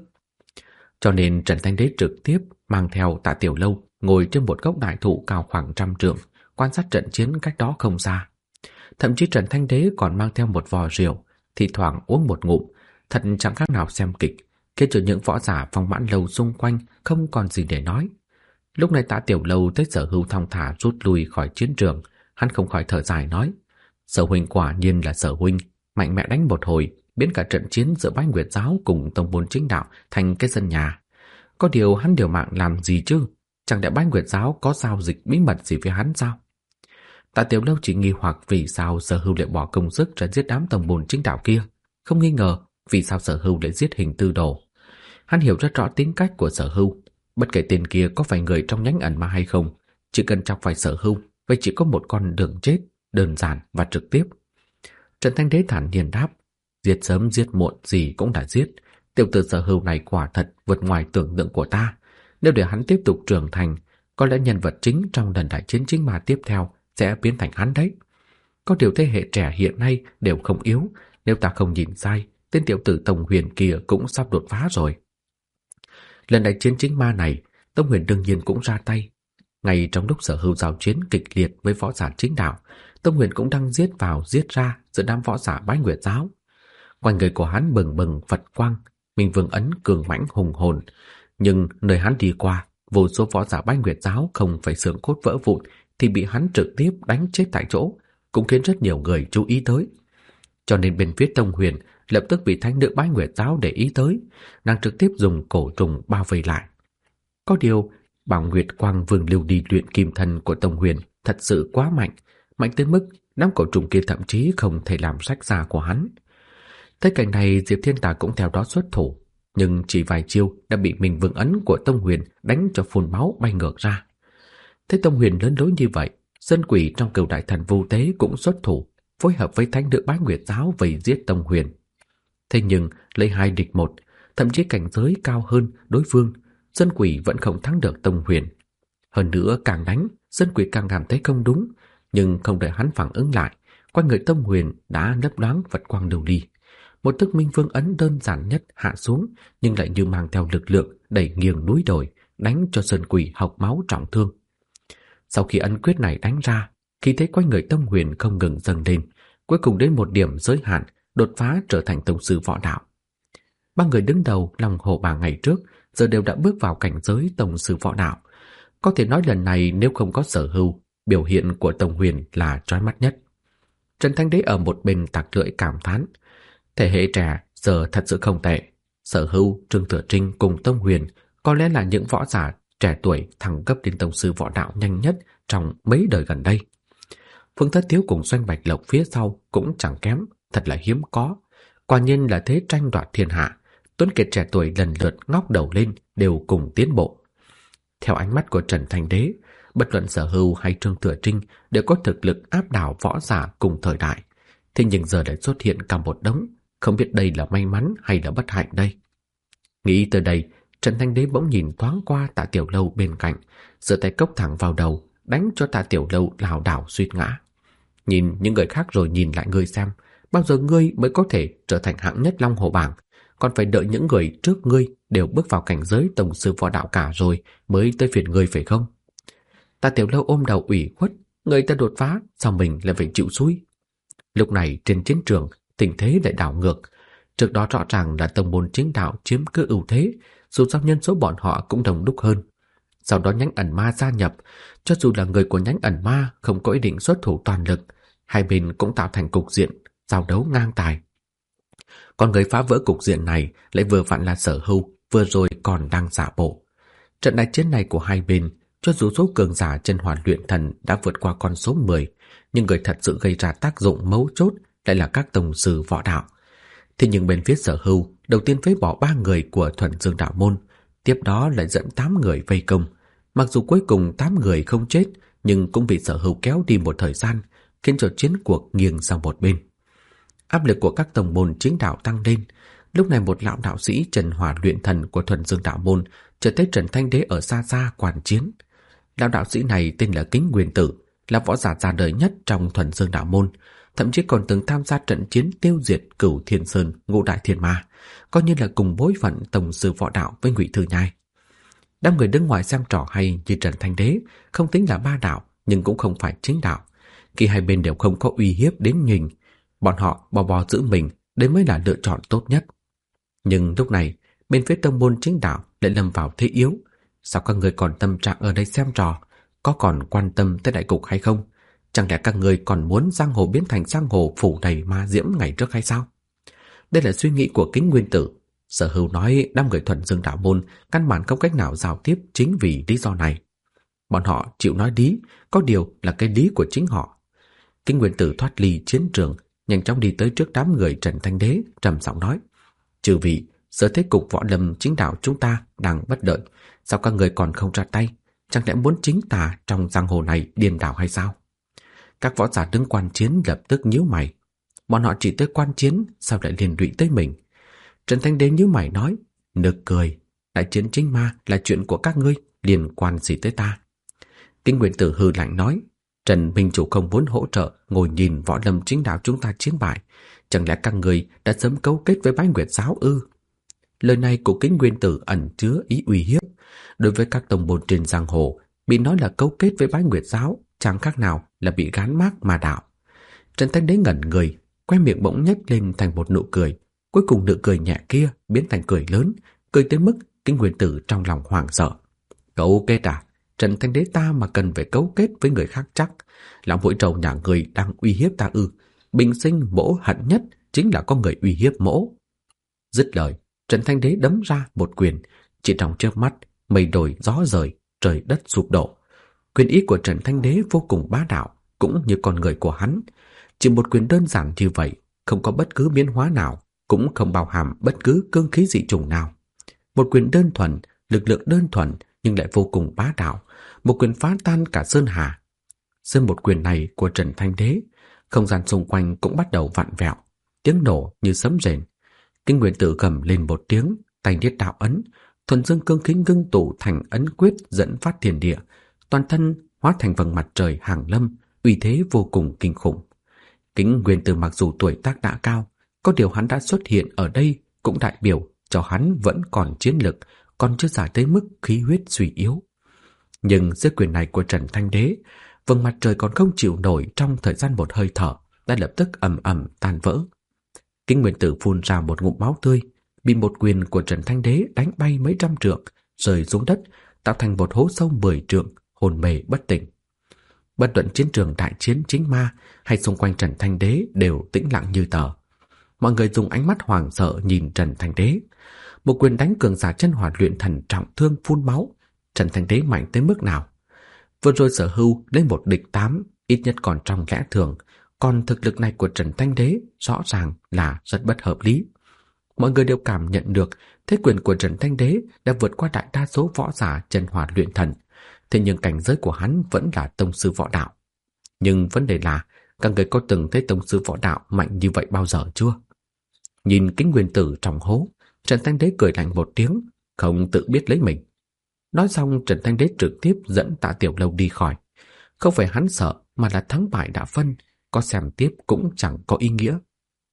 Cho nên Trần Thành Đế trực tiếp mang theo Tạ Tiểu Lâu ngồi trên một gốc đại thụ cao khoảng 100 trượng, quan sát trận chiến cách đó không xa. Thậm chí Trần Thanh Đế còn mang theo một vò rượu, thì thoảng uống một ngụm, thật chẳng khác nào xem kịch, khiến cho những võ giả Phong Mãn Lâu xung quanh không còn gì để nói. Lúc này Tạ Tiểu Lâu thấy Sở Hưu thong thả rút lui khỏi chiến trường, hắn không khỏi thở dài nói: Sở huynh quả nhiên là Sở huynh, mạnh mẽ đánh một hồi, biến cả trận chiến giữa Bái Nguyệt Giáo cùng tông môn chính đạo thành cái sân nhà. Có điều hắn liều mạng làm gì chứ? Chẳng lẽ Bái Nguyệt Giáo có giao dịch bí mật gì với hắn sao? Tạ Tiểu Lâu chỉ nghi hoặc vì sao Sở Hưu lại bỏ công sức ra giết đám tông môn chính đạo kia, không nghi ngờ vì sao Sở Hưu lại giết Hình Tư Đồ. Hắn hiểu rất rõ tính cách của Sở Hưu, bất kể tên kia có phải người trong nhánh ẩn ma hay không, chỉ cần chọc phải Sở Hưu, vậy chỉ có một con đường chết, đơn giản và trực tiếp. Trần Thanh Đế thản nhiên đáp: giết sớm giết muộn gì cũng đã giết, tiểu tử Sở Hưu này quả thật vượt ngoài tưởng tượng của ta. Nếu để hắn tiếp tục trưởng thành, có lẽ nhân vật chính trong lần đại chiến chính ma tiếp theo sẽ biến thành hắn đấy. Có điều thế hệ trẻ hiện nay đều không yếu, nếu ta không nhìn sai, tên tiểu tử Tông Huyền kia cũng sắp đột phá rồi. Lần đại chiến chính ma này, Tông Huyền đương nhiên cũng ra tay. Ngay trong lúc Sở Hưu giao chiến kịch liệt với võ giả chính đạo, Tông Huyền cũng đang giết vào giết ra giữa đám võ giả Bái Nguyệt Giáo. Quanh người của hắn bừng bừng Phật quang, Minh Vương ấn cường mãnh hùng hồn, nhưng nơi hắn đi qua, vô số võ giả Bái Nguyệt Giáo không phải xương cốt vỡ vụn thì bị hắn trực tiếp đánh chết tại chỗ, cũng khiến rất nhiều người chú ý tới. Cho nên bên phía Tông Huyền lập tức bị thánh nữ Bái Nguyệt Giáo để ý tới, nàng trực tiếp dùng cổ trùng bao vây lại. Có điều, Bảo Nguyệt Quang Vương lưu đi luyện kim thân của Tông Huyền thật sự quá mạnh, mạnh tới mức đám cổ trùng kia thậm chí không thể làm rách da của hắn. Thấy cảnh này, Diệp Thiên Tà cũng theo đó xuất thủ, nhưng chỉ vài chiêu đã bị Minh Vương ấn của Tông Huyền đánh cho phun máu bay ngược ra. Thấy Tông Huyền lớn lối như vậy, dân quỷ trong Cửu Đại Thần Vu Tế cũng xuất thủ, phối hợp với thánh nữ Bái Nguyệt Giáo vây giết Tông Huyền. Thế nhưng lấy 2 địch 1, thậm chí cảnh giới cao hơn đối phương, dân quỷ vẫn không thắng được Tông Huyền. Hơn nữa càng đánh, dân quỷ càng cảm thấy không đúng, nhưng không đợi hắn phản ứng lại, quanh người Tông Huyền đã lấp loáng Phật quang lưu ly. Một thức Minh Vương ấn đơn giản nhất hạ xuống, nhưng lại như mang theo lực lượng đẩy nghiêng núi đồi, đánh cho dân quỷ hộc máu trọng thương. Sau khi ấn quyết này đánh ra, khi thấy quanh người Tông Huyền không ngừng dâng lên, cuối cùng đến một điểm giới hạn, đột phá trở thành tông sư võ đạo. 3 người đứng đầu Long Hồ Bảng ngày trước giờ đều đã bước vào cảnh giới tông sư võ đạo. Có thể nói lần này nếu không có Sở Hưu, biểu hiện của Tông Huyền là chói mắt nhất. Trần Thanh Đế ở một bên tặc lưỡi cảm thán: thế hệ trẻ giờ thật sự không tệ. Sở Hưu, Trương Thừa Trinh cùng Tông Huyền có lẽ là những võ giả trẻ tuổi thăng cấp đến tông sư võ đạo nhanh nhất trong mấy đời gần đây. Phương Thất Thiếu cùng Doanh Bạch Lộc phía sau cũng chẳng kém, thật là hiếm có. Quả nhiên là thế tranh đoạt thiên hạ, tuấn kiệt trẻ tuổi lần lượt ngóc đầu lên đều cùng tiến bộ. Theo ánh mắt của Trần Thanh Đế, bất luận Sở Hưu hay Trương Thừa Trinh đều có thực lực áp đảo võ giả cùng thời đại. Thế nhưng giờ lại xuất hiện cả một đống, không biết đây là may mắn hay là bất hạnh đây. Nghĩ tới đây, Trần Thanh Đế bỗng nhìn thoáng qua Tạ Tiểu Lâu bên cạnh, giơ tay cốc thẳng vào đầu, đánh cho Tạ Tiểu Lâu lảo đảo suýt ngã. Nhìn những người khác rồi nhìn lại người xem, bao giờ ngươi mới có thể trở thành hạng nhất Long Hổ bảng? Còn phải đợi những người trước ngươi đều bước vào cảnh giới tổng sư võ đạo cả rồi mới tới phiền ngươi phải không? Ta Tiểu Lâu ôm đầu ủy khuất, người ta đột phá, sao mình lại phải chịu xui? Lúc này trên chiến trường, tình thế lại đảo ngược. Trước đó rõ ràng là tông môn chính đạo chiếm cứ ưu thế, dù sao nhân số bọn họ cũng đông đúc hơn. Sau đó nhánh ẩn ma gia nhập, cho dù là người của nhánh ẩn ma không có ý định xuất thủ toàn lực, hai bên cũng tạo thành cục diện giao đấu ngang tài. Còn người phá vỡ cục diện này lại vừa vặn là Sở Hưu, vừa rồi còn đang giả bộ. Trận đại chiến này của hai bên, cho dù số cường giả chân hỏa luyện thần đã vượt qua con số 10, nhưng người thật sự gây ra tác dụng mấu chốt lại là các tông sư võ đạo. Thế nhưng bên phía Sở Hưu, đầu tiên phế bỏ 3 người của Thuần Dương đạo môn, tiếp đó lại dẫn 8 người vây công. Mặc dù cuối cùng 8 người không chết, nhưng cũng bị Sở Hưu kéo đi một thời gian, khiến cho chiến cuộc nghiêng sang một bên. Áp lực của các tông môn chính đạo tăng lên. Lúc này một lão đạo sĩ Trần Hỏa luyện thần của Thuần Dương đạo môn chợt thấy Trần Thanh Đế ở xa xa quan chiến. Lão đạo sĩ này tên là Kính Nguyên Tử, là võ giả già đời nhất trong Thuần Dương đạo môn, thậm chí còn từng tham gia trận chiến tiêu diệt Cửu Thiên Sơn, Ngũ Đại Thiên Ma, coi như là cùng bối phận tổng sư võ đạo với Ngụy Thư Nhai. Đám người đứng ngoài xem trò hay như Trần Thanh Đế không tính là ba đạo, nhưng cũng không phải chính đạo. Khi hai bên đều không có uy hiếp đến mình, bọn họ bò giữ mình, đấy mới là lựa chọn tốt nhất. Nhưng lúc này, bên phía tông môn chính đạo lại lâm vào thế yếu. Sao các người còn tâm trạng ở đây xem trò? Có còn quan tâm tới đại cục hay không? Chẳng lẽ các người còn muốn giang hồ biến thành giang hồ phủ đầy ma diễm ngày trước hay sao? Đây là suy nghĩ của Kính Nguyên Tử. Sở Hưu nói đám người Thuần Dương đạo môn căn bản không cách nào giao tiếp chính vì lý do này. Bọn họ chịu nói lý, có điều là cái lý của chính họ. Kính Nguyên Tử thoát ly chiến trường, nhanh chóng đi tới trước đám người Trần Thanh Đế, trầm giọng nói: "Chư vị, giờ thế cục võ lâm chính đạo chúng ta đang bất lợi, sao các người còn không ra tay? Chẳng lẽ muốn chính tà trong giang hồ này điên đảo hay sao?" Các võ giả đứng quan chiến lập tức nhíu mày. Bọn họ chỉ tới quan chiến, sao lại liên lụy tới mình? Trần Thanh Đế nhíu mày nói: "Nực cười, đại chiến chính ma là chuyện của các ngươi, liên quan gì tới ta?" Kính Nguyên Tử hừ lạnh nói: "Trần Minh Chủ không muốn hỗ trợ, ngồi nhìn võ lâm chính đạo chúng ta chiến bại, chẳng lẽ các người đã sớm cấu kết với Bái Nguyệt giáo ư?" Lời này của Kính Nguyên Tử ẩn chứa ý uy hiếp. Đối với các tông môn trên giang hồ, bị nói là cấu kết với Bái Nguyệt giáo chẳng khác nào là bị gán mác ma đạo. Trần Thanh Đế ngẩn người, quay miệng bỗng nhếch lên thành một nụ cười, cuối cùng nụ cười nhẹ kia biến thành cười lớn, cười tới mức Kính Nguyên Tử trong lòng hoảng sợ. "Cấu kết à? Trần Thanh Đế ta mà cần phải cấu kết với người khác chắc? Lão mũi trầu nhà người đang uy hiếp ta ư? Bình sinh mỗ hận nhất chính là có người uy hiếp mỗ." Dứt lời, Trần Thanh Đế đấm ra một quyền, chỉ trong chớp mắt, mây đồi gió rời, trời đất sụp đổ. Quyền ý của Trần Thanh Đế vô cùng bá đạo, cũng như con người của hắn. Chỉ một quyền đơn giản như vậy, không có bất cứ biến hóa nào, cũng không bao hàm bất cứ cương khí dị chủng nào. Một quyền đơn thuần, lực lượng đơn thuần nhưng lại vô cùng bá đạo, một quyền phá tan cả sơn hà. Dưới một quyền này của Trần Thanh Đế, không gian xung quanh cũng bắt đầu vặn vẹo, tiếng nổ như sấm rền. Kính Nguyên Tử gầm lên một tiếng, tay niết đạo ấn, thuần dương cương khí ngưng tụ thành ấn quyết dẫn phát thiên địa, toàn thân hóa thành vầng mặt trời hàng lâm, uy thế vô cùng kinh khủng. Kính Nguyên Tử mặc dù tuổi tác đã cao, có điều hắn đã xuất hiện ở đây cũng đại biểu cho hắn vẫn còn chiến lực, còn chưa giải tới mức khí huyết suy yếu. Nhưng dưới quyền này của Trần Thanh Đế, vầng mặt trời còn không chịu nổi trong thời gian một hơi thở, đã lập tức ầm ầm tan vỡ. Kính Nguyên Tử phun ra một ngụm máu tươi, bị một quyền của Trần Thanh Đế đánh bay mấy trăm trượng, rơi xuống đất, tạo thành một hố sâu 10 trượng, hồn mê bất tỉnh. Bất luận chiến trường đại chiến chính ma hay xung quanh Trần Thanh Đế đều tĩnh lặng như tờ. Mọi người dùng ánh mắt hoảng sợ nhìn Trần Thanh Đế. Một quyền đánh cường giả chân hỏa luyện thần trọng thương phun máu. Trần Thanh Đế mạnh tới mức nào? Vừa rồi Sở Hưu lên một địch 8, ít nhất còn trong lẽ thường, còn thực lực này của Trần Thanh Đế rõ ràng là rất bất hợp lý. Mọi người đều cảm nhận được thế quyền của Trần Thanh Đế đã vượt qua đại đa số võ giả chân hỏa luyện thần, thế nhưng cảnh giới của hắn vẫn là tông sư võ đạo. Nhưng vấn đề là, các người có từng thấy tông sư võ đạo mạnh như vậy bao giờ chưa? Nhìn Kính Nguyên Tử trong hố, Trần Thanh Đế cười lạnh một tiếng, không tự biết lấy mình. Nói xong, Trần Thanh Đế trực tiếp dẫn Tạ Tiểu Lâu đi khỏi. Không phải hắn sợ, mà là thắng bại đã phân, có xem tiếp cũng chẳng có ý nghĩa.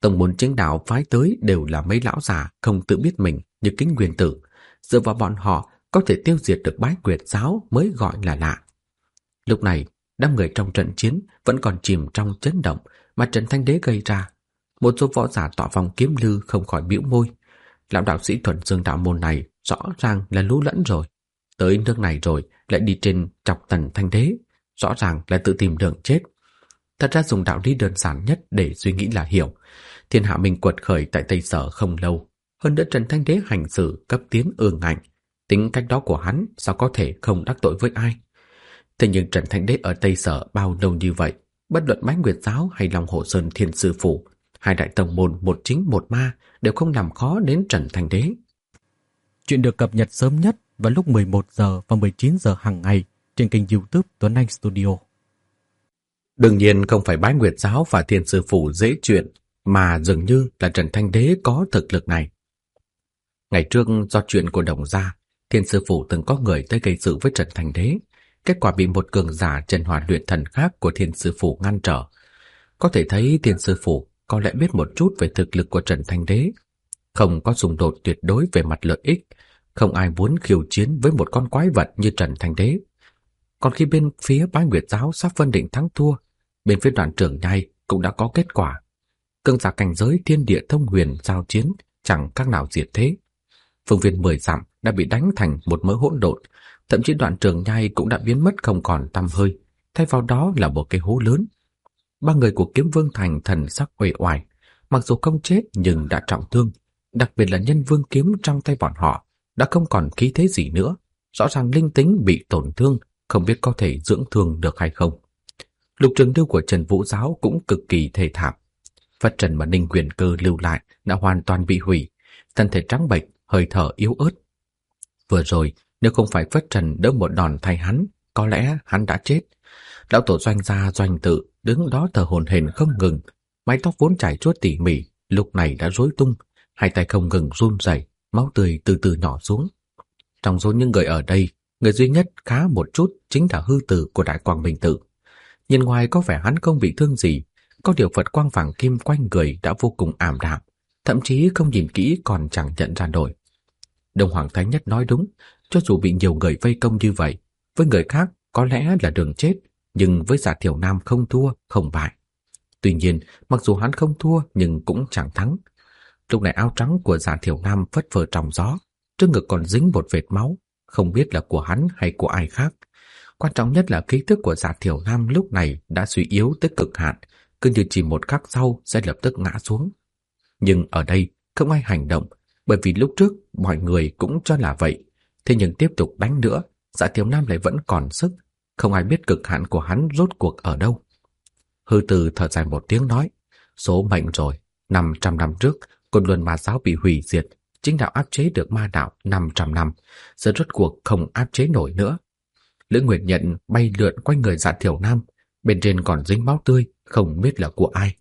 Tông môn chính đạo phái tới đều là mấy lão già không tự biết mình như Kính Nguyên Tử, dựa vào bọn họ có thể tiêu diệt được Bái Nguyệt giáo mới gọi là lạ. Lúc này, đám người trong trận chiến vẫn còn chìm trong chấn động mà Trần Thanh Đế gây ra. Một số võ giả tọa vòng kiếm lư không khỏi bĩu môi. Lão đạo sĩ Thuần Dương đạo môn này rõ ràng là lú lẫn rồi. Tới nước này rồi lại đi trên chọc Tần Thanh Đế, rõ ràng là tự tìm đường chết. Thật ra dùng đạo lý đơn giản nhất để suy nghĩ là hiểu. Thiên hạ mình quật khởi tại Tây Sở không lâu, hơn nữa Trần Thanh Đế hành xử cấp tiến ương ngạnh, tính cách đó của hắn sao có thể không đắc tội với ai. Thế nhưng Trần Thanh Đế ở Tây Sở bao lâu như vậy, bất luận Bái Nguyệt giáo hay Long Hồ Sơn Thiên Sư Phủ, hai đại tông môn một chính một ma đều không làm khó đến Trần Thanh Đế. Chuyện được cập nhật sớm nhất vào lúc 11 giờ và 19 giờ hàng ngày trên kênh YouTube Tuấn Anh Studio. Đương nhiên không phải Bái Nguyệt giáo và Thiên Sư Phủ dễ chuyện, mà dường như là Trần Thanh Đế có thực lực này. Ngày trước do chuyện của Đồng gia, Thiên Sư Phủ từng có người tới gây sự với Trần Thanh Đế, kết quả bị một cường giả Chân Hỏa luyện thần khác của Thiên Sư Phủ ngăn trở. Có thể thấy Thiên Sư Phủ có lẽ biết một chút về thực lực của Trần Thanh Đế, không có xung đột tuyệt đối về mặt lợi ích, không ai muốn khiêu chiến với một con quái vật như Trần Thanh Đế. Còn khi bên phía Bái Nguyệt giáo sắp phân định thắng thua, bên phía Đoàn Trưởng Nhai cũng đã có kết quả. Cường giả cảnh giới thiên địa thông huyền giao chiến chẳng các nào diệt thế. Phương viên 10 dặm đã bị đánh thành một mớ hỗn độn, thậm chí Đoạn Trường Nhai cũng đã biến mất không còn tăm hơi, thay vào đó là một cái hố lớn. Ba người của Kiếm Vương Thành thần sắc uể oải, mặc dù không chết nhưng đã trọng thương, đặc biệt là Nhân Vương kiếm trong tay bọn họ đã không còn khí thế gì nữa, rõ ràng linh tính bị tổn thương, không biết có thể dưỡng thương được hay không. Lục trường lưu của Trần Vũ giáo cũng cực kỳ thê thảm. Phất trần mà Ninh Quyền Cơ lưu lại đã hoàn toàn bị hủy, thân thể trắng bệch, hơi thở yếu ớt. Vừa rồi, nếu không phải Phất trần đỡ một đòn thay hắn, có lẽ hắn đã chết. Lão tổ Doanh gia Doanh tự đứng đó thở hổn hển không ngừng, mái tóc vốn chải chuốt tỉ mỉ lúc này đã rối tung, hai tay không ngừng run rẩy, máu tươi từ từ nhỏ xuống. Trong số những người ở đây, người duy nhất khá một chút chính là hư tử của Đại Quang Minh Tự. Nhìn ngoài có vẻ hắn không bị thương gì, có điều Phật quang vàng kim quanh người đã vô cùng ảm đạm, thậm chí không nhìn kỹ còn chẳng nhận ra nổi. Đông Hoàng Thái Nhất nói đúng, cho dù bị nhiều người vây công như vậy, với người khác có lẽ là đường chết, nhưng với Giả Thiểu Nam không thua, không bại. Tuy nhiên, mặc dù hắn không thua nhưng cũng chẳng thắng. Lúc này áo trắng của Giả Thiểu Nam phất phơ trong gió, trước ngực còn dính một vệt máu, không biết là của hắn hay của ai khác. Quan trọng nhất là khí tức của Giả Thiểu Nam lúc này đã suy yếu tới cực hạn, cứ như chỉ một khắc sau sẽ lập tức ngã xuống. Nhưng ở đây không ai hành động, bởi vì lúc trước mọi người cũng cho là vậy. Thế nhưng tiếp tục đánh nữa, Giả Thiểu Nam lại vẫn còn sức, không ai biết cực hạn của hắn rốt cuộc ở đâu. Hư Từ thở dài một tiếng nói, số mệnh rồi, 500 năm trước, Côn Luân Ma giáo bị hủy diệt, chính đạo áp chế được ma đạo 500 năm, giờ rốt cuộc không áp chế nổi nữa. Lữ Nguyệt Nhận bay lượn quanh người Giả Thiểu Nam, bên trên còn dính máu tươi, không biết là của ai.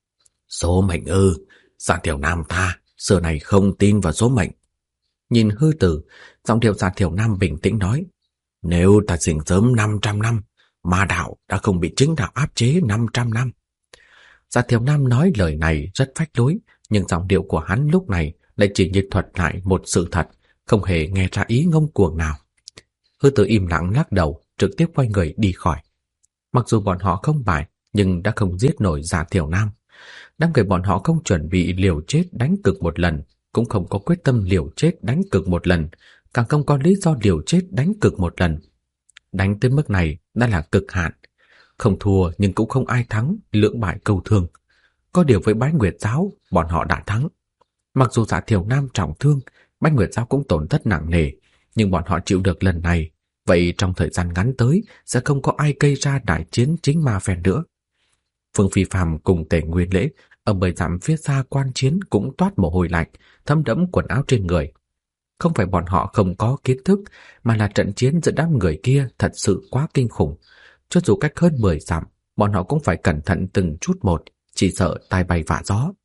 Số mệnh ư? Giả Thiểu Nam ta, xưa này không tin vào số mệnh. Nhìn Hư Tử, giọng điệu Giả Thiểu Nam bình tĩnh nói, nếu ta sinh sớm 500 năm, ma đạo đã không bị chính đạo áp chế 500 năm. Giả Thiểu Nam nói lời này rất phách lối, nhưng giọng điệu của hắn lúc này lại chỉ như thuật lại một sự thật, không hề nghe ra ý ngông cuồng nào. Hư Tử im lặng lắc đầu, trực tiếp quay người đi khỏi. Mặc dù bọn họ không bại, nhưng đã không giết nổi Giả Thiểu Nam. Đám người bọn họ không chuẩn bị liều chết đánh cược một lần, cũng không có quyết tâm liều chết đánh cược một lần, càng không có lý do liều chết đánh cược một lần. Đánh tới mức này đã là cực hạn. Không thua nhưng cũng không ai thắng, lưỡng bại câu thương. Có điều với Bái Nguyệt giáo, bọn họ đã thắng. Mặc dù Giả Thiểu Nam trọng thương, Bái Nguyệt giáo cũng tổn thất nặng nề, nhưng bọn họ chịu được lần này. Vậy trong thời gian ngắn tới sẽ không có ai gây ra đại chiến chính ma phen nữa. Phương Phi Phàm cùng Tề Nguyên Lễ ở 10 dặm phía xa quan chiến cũng toát mồ hôi lạnh, thấm đẫm quần áo trên người. Không phải bọn họ không có kiến thức, mà là trận chiến giữa đám người kia thật sự quá kinh khủng. Cho dù cách hơn 10 dặm, bọn họ cũng phải cẩn thận từng chút một, chỉ sợ tai bay vạ gió.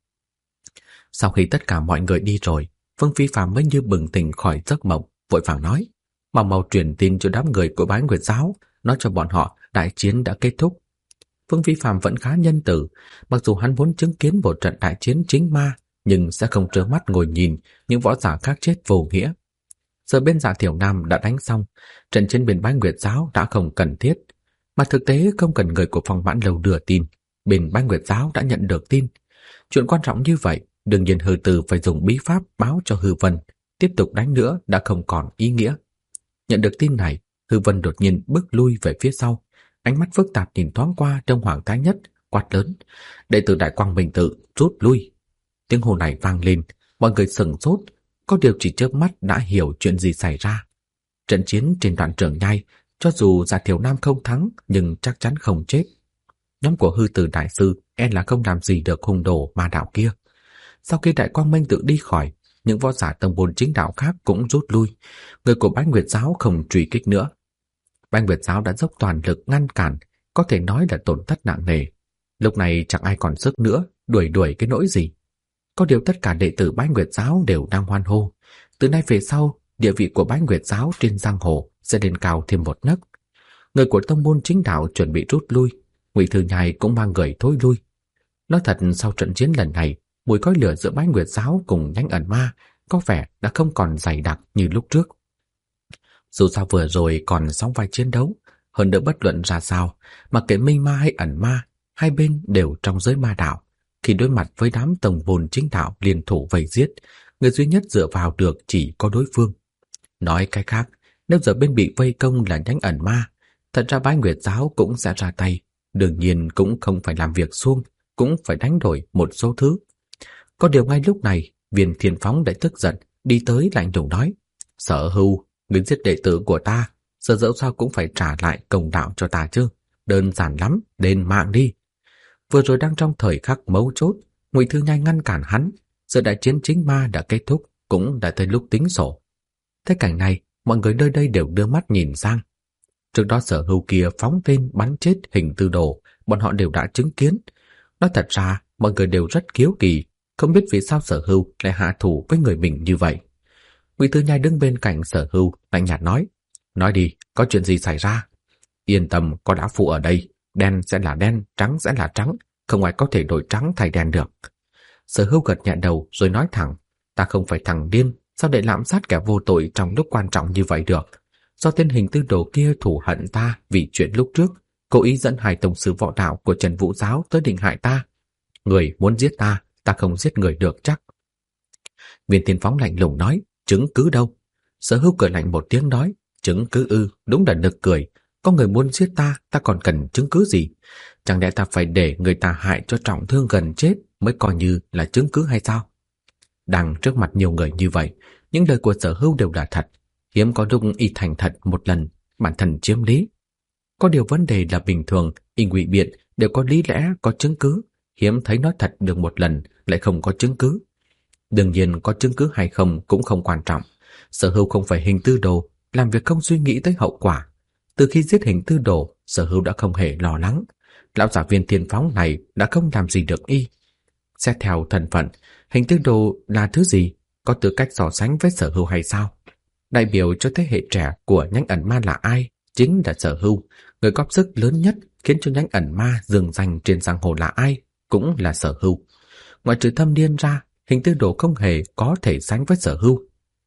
Sau khi tất cả mọi người đi rồi, Phương Phi Phàm mới như bừng tỉnh khỏi giấc mộng, vội vàng nói, mau truyền tin cho đám người của Bái Nguyệt giáo, nói cho bọn họ đại chiến đã kết thúc. Vương Phi Phạm vẫn khá nhân từ, mặc dù hắn muốn chứng kiến một trận đại chiến chính ma, nhưng sẽ không trơ mắt ngồi nhìn những võ giả khác chết vô nghĩa. Giờ bên Dạ Thiểu Nam đã đánh xong, trận chiến bên Bái Nguyệt Giáo đã không cần thiết, mà thực tế không cần người của Phong Mãn Lâu đưa tin, bên Bái Nguyệt Giáo đã nhận được tin. Chuyện quan trọng như vậy, đương nhiên Hư Từ phải dùng bí pháp báo cho Hư Vân, tiếp tục đánh nữa đã không còn ý nghĩa. Nhận được tin này, Hư Vân đột nhiên bước lui về phía sau, ánh mắt phức tạp nhìn thoáng qua trong Hoàng Thái Nhất, quát lớn: "Đệ tử Đại Quang Minh Tự rút lui!" Tiếng hô này vang lên, mọi người sửng sốt, có điều chỉ chớp mắt đã hiểu chuyện gì xảy ra. Trận chiến trên đoạn Trường Nhai, cho dù Dạ Thiểu Nam không thắng, nhưng chắc chắn không chết. Nhóm của Hư Từ đại sư e là không làm gì được hung đồ ma đạo kia. Sau khi Đại Quang Minh Tự đi khỏi, những võ giả tông môn chính đạo khác cũng rút lui. Người của Bái Nguyệt Giáo không truy kích nữa. Bái Nguyệt Giáo đã dốc toàn lực ngăn cản, có thể nói là tổn thất nặng nề. Lúc này chẳng ai còn sức nữa đuổi cái nỗi gì. Có điều tất cả đệ tử Bái Nguyệt Giáo đều đang hoan hô. Từ nay về sau, địa vị của Bái Nguyệt Giáo trên giang hồ sẽ lên cao thêm một nấc. Người của tông môn chính đạo chuẩn bị rút lui, Ngụy Thư Nhai cũng mang người thối lui. Nói thật, sau trận chiến lần này, mùi khói lửa giữa Bái Nguyệt Giáo cùng Nhánh Ẩn Ma có vẻ đã không còn dày đặc như lúc trước. Dù sao vừa rồi còn sóng vai chiến đấu, hơn nữa bất luận ra sao, mặc kệ Minh Ma hay Ẩn Ma, hai bên đều trong giới ma đạo. Khi đối mặt với đám tông môn chính đạo liên thủ vây giết, người duy nhất dựa vào được chỉ có đối phương. Nói cách khác, nếu giờ bên bị vây công là Nhánh Ẩn Ma, thật ra Bái Nguyệt Giáo cũng sẽ ra tay, đương nhiên cũng không phải làm việc suông, cũng phải đánh đổi một số thứ. Có điều ngay lúc này, Viên Thiên Phóng đã tức giận, đi tới lạnh lùng nói: "Sở Hưu, người giết đệ tử của ta, giờ dẫu sao cũng phải trả lại công đạo cho ta chứ, đơn giản lắm, đền mạng đi." Vừa rồi đang trong thời khắc mấu chốt, Ngụy Thư Nhai ngăn cản hắn, giờ đại chiến chính ma đã kết thúc, cũng đã tới lúc tính sổ. Thế cảnh này, mọi người nơi đây đều đưa mắt nhìn sang. Trước đó Sở Hưu kia phóng tên bắn chết Hình Tư Đồ, bọn họ đều đã chứng kiến. Nói thật ra, mọi người đều rất kiêu kỳ, không biết vì sao Sở Hưu lại hạ thủ với người mình như vậy. Ngụy Thư Nhai đứng bên cạnh Sở Hưu, lạnh nhạt nói: "Nói đi, có chuyện gì xảy ra?" "Yên tâm, có lão phu ở đây, đen sẽ là đen, trắng sẽ là trắng, không ai có thể đổi trắng thay đen được." Sở Hưu gật nhẹ đầu rồi nói thẳng: "Ta không phải thằng điên, sao để lạm sát kẻ vô tội trong lúc quan trọng như vậy được? Do tên Hình Tư Đồ kia thù hận ta vì chuyện lúc trước, cố ý dẫn hai tổng sư võ đạo của Trần Vũ Giáo tới định hại ta. Người muốn giết ta, ta không giết người được chắc." Viên Thiên Phóng lạnh lùng nói: "Chứng cứ đâu?" Sở Hưu cười lạnh một tiếng nói: "Chứng cứ ư? Đúng là nực cười. Có người muốn giết ta, ta còn cần chứng cứ gì? Chẳng lẽ ta phải để người ta hại cho trọng thương gần chết mới coi như là chứng cứ hay sao?" Đang trước mặt nhiều người như vậy, những lời của Sở Hưu đều là thật, hiếm có lúc y thành thật một lần, bản thân chiếm lý. Có điều vấn đề là bình thường, y ngụy biện đều có lý lẽ, có chứng cứ, hiếm thấy nói thật được một lần lại không có chứng cứ. Đương nhiên có chứng cứ hay không cũng không quan trọng. Sở Hưu không phải Hình Tư Đồ, làm việc không suy nghĩ tới hậu quả. Từ khi giết Hình Tư Đồ, Sở Hưu đã không hề lo lắng. Lão giả Viên Thiên Phóng này đã không làm gì được y. Xét theo thân phận, Hình Tư Đồ là thứ gì? Có tư cách so sánh với Sở Hưu hay sao? Đại biểu cho thế hệ trẻ của Nhánh Ẩn Ma là ai? Chính là Sở Hưu. Người góp sức lớn nhất khiến cho Nhánh Ẩn Ma dường danh trên giang hồ là ai? Cũng là Sở Hưu. Ngoài trừ Thâm Niên ra, Hình Tư Đồ không hề có thể sánh với Sở Hưu.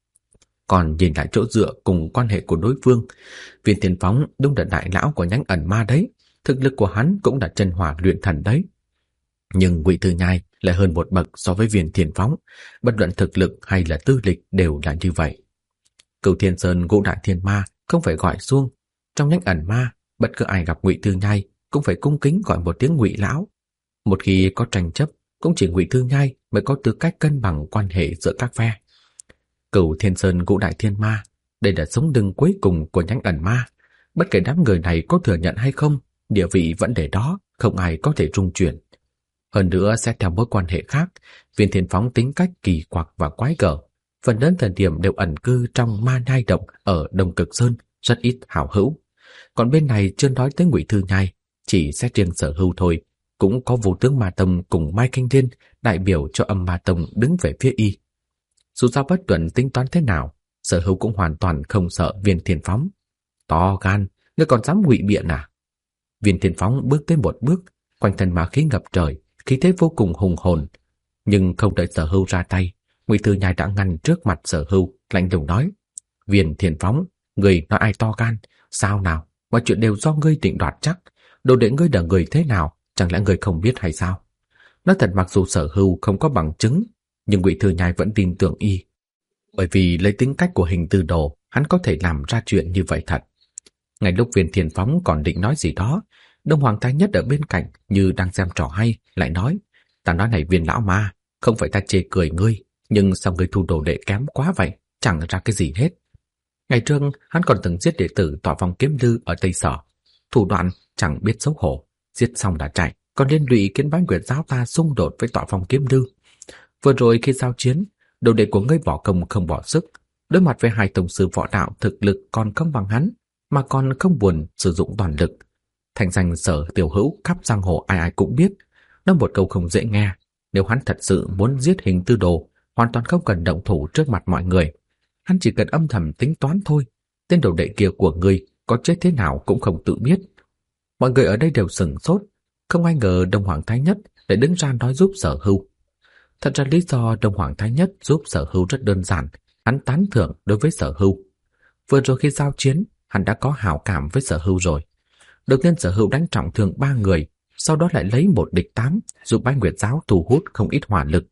Còn nhìn lại chỗ dựa cùng quan hệ của đối phương, Viên Thiên Phóng đúng là đại lão của Nhánh Ẩn Ma đấy, thực lực của hắn cũng là chân hỏa luyện thần đấy. Nhưng Ngụy Thư Nhai lại hơn một bậc so với Viên Thiên Phóng, bất luận thực lực hay là tư lịch đều là như vậy. Cửu Thiên Sơn Ngũ Đại Thiên Ma không phải gọi xuông, trong Nhánh Ẩn Ma, bất cứ ai gặp Ngụy Thư Nhai cũng phải cung kính gọi một tiếng Ngụy lão. Một khi có tranh chấp, cũng chỉ Ngụy Thư Nhai mới có tư cách cân bằng quan hệ giữa các phe. Cửu Thiên Sơn Ngũ Đại Thiên Ma, đây là sống lưng cuối cùng của Nhánh Ẩn Ma. Bất kể đám người này có thừa nhận hay không, địa vị vẫn để đó, không ai có thể rung chuyển. Hơn nữa, xét theo mối quan hệ khác, Viên Thiên Phóng tính cách kỳ quặc và quái gở, phần lớn thời điểm đều ẩn cư trong Ma Nhai Động ở Đông Cực Sơn, rất ít hảo hữu. Còn bên này chưa nói tới Ngụy Thư Nhai, chỉ xét riêng Sở Hưu thôi, cũng có Vô Tướng Ma Tông cùng Mai Kinh Thiên đại biểu cho Âm Ma Tông đứng về phía y. Dù sao bất luận tính toán thế nào, Sở Hưu cũng hoàn toàn không sợ Viên Thiên Phóng. To gan, ngươi còn dám ngụy biện à? Viên Thiên Phóng bước tới một bước, quanh thân ma khí ngập trời, khí thế vô cùng hùng hồn. Nhưng không đợi Sở Hưu ra tay, Ngụy Thư Nhai đã ngăn trước mặt Sở Hưu, lạnh lùng nói: Viên Thiên Phóng, người nói ai to gan? Sao nào? Mọi chuyện đều do ngươi định đoạt chắc. Đồ đệ ngươi là người thế nào? Chẳng lẽ ngươi không biết hay sao? Nói thật, mặc dù Sở Hưu không có bằng chứng, nhưng Ngụy Thư Nhai vẫn tin tưởng y, bởi vì lấy tính cách của Hình Tư Đồ, hắn có thể làm ra chuyện như vậy thật. Ngay lúc Viên Thiên Phóng còn định nói gì đó, Đông Hoàng Thái Nhất ở bên cạnh như đang xem trò hay, lại nói: Ta nói này Viên lão ma, không phải ta chê cười ngươi, nhưng sao ngươi thu đồ đệ kém quá vậy, chẳng ra cái gì hết. Ngày trước hắn còn từng giết đệ tử Tọa Phong Kiếm Lư ở Tây Sở, thủ đoạn chẳng biết xấu hổ, giết xong đã chạy, còn liên lụy khiến Bái Nguyệt giáo ta xung đột với Tọa Phong Kiếm Lư. Vừa rồi khi giao chiến, đồ đệ của ngươi bỏ công không bỏ sức, đối mặt với hai tông sư võ đạo thực lực còn không bằng hắn, mà còn không buồn sử dụng toàn lực. Thành danh Sở Tiểu Hữu khắp giang hồ ai ai cũng biết. Nói một câu không dễ nghe, nếu hắn thật sự muốn giết Hình Tư Đồ, hoàn toàn không cần động thủ trước mặt mọi người. Hắn chỉ cần âm thầm tính toán thôi. Tên đồ đệ kia của ngươi có chết thế nào cũng không tự biết. Mọi người ở đây đều sửng sốt, không ai ngờ Đông Hoàng Thái Nhất lại đứng ra nói giúp Sở Hưu. Thật ra lý do Đông Hoàng Thái Nhất giúp Sở Hưu rất đơn giản, hắn tán thưởng đối với Sở Hưu. Vừa rồi khi giao chiến, hắn đã có hảo cảm với Sở Hưu rồi. Đầu tiên Sở Hưu đánh trọng thương 3 người, sau đó lại lấy 1 địch 8, giúp Bái Nguyệt giáo thu hút không ít hỏa lực.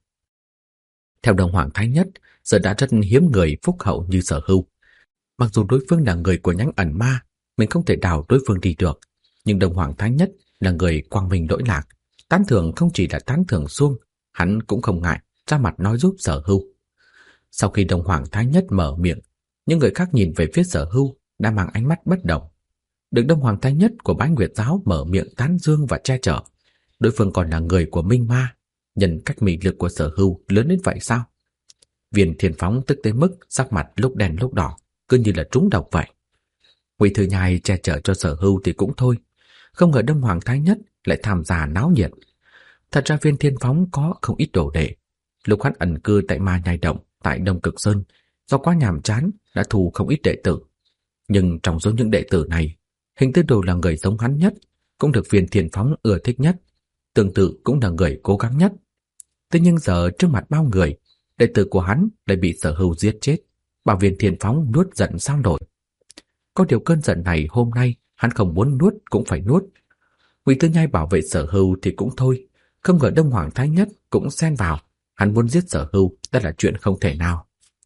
Theo Đông Hoàng Thái Nhất, giờ đã rất hiếm người phúc hậu như Sở Hưu. Mặc dù đối phương là người của nhánh ẩn ma, mình không thể đào đối phương đi được, nhưng Đông Hoàng Thái Nhất là người quang minh lỗi lạc, tán thưởng không chỉ là tán thưởng suông, hắn cũng không ngại ra mặt nói giúp Sở Hưu. Sau khi Đông Hoàng Thái Nhất mở miệng, những người khác nhìn về phía Sở Hưu đã mang ánh mắt bất đồng. Được Đông Hoàng Thái Nhất của Bái Nguyệt giáo mở miệng tán dương và che chở, đối phương còn là người của Minh Ma, nhân cách mị lực của Sở Hưu lớn đến vậy sao? Viên Thiên Phóng tức tới mức sắc mặt lúc đen lúc đỏ, cứ như là trúng độc vậy. Ngụy Thư Nhai che chở cho Sở Hưu thì cũng thôi, không ngờ Đông Hoàng Thái Nhất lại tham gia náo nhiệt. Thật ra Viên Thiên Phóng có không ít đồ đệ. Lúc hắn ẩn cư tại Ma Nhai Động tại Đông Cực Sơn, do quá nhàm chán đã thu không ít đệ tử. Nhưng trong số những đệ tử này, Hình Tư Đồ là người giống hắn nhất, cũng được Viên Thiên Phóng ưa thích nhất, tương tự cũng là người cố gắng nhất. Thế nhưng giờ trước mặt bao người, đệ tử của hắn lại bị Sở Hưu giết chết, bảo Viên Thiên Phóng nuốt giận sao nổi. Có điều cơn giận này hôm nay hắn không muốn nuốt cũng phải nuốt. Ngụy Thư Nhai bảo vệ Sở Hưu thì cũng thôi, không ngờ Đông Hoàng Thái Nhất cũng xen vào, hắn muốn giết Sở Hưu đã là chuyện không thể nào.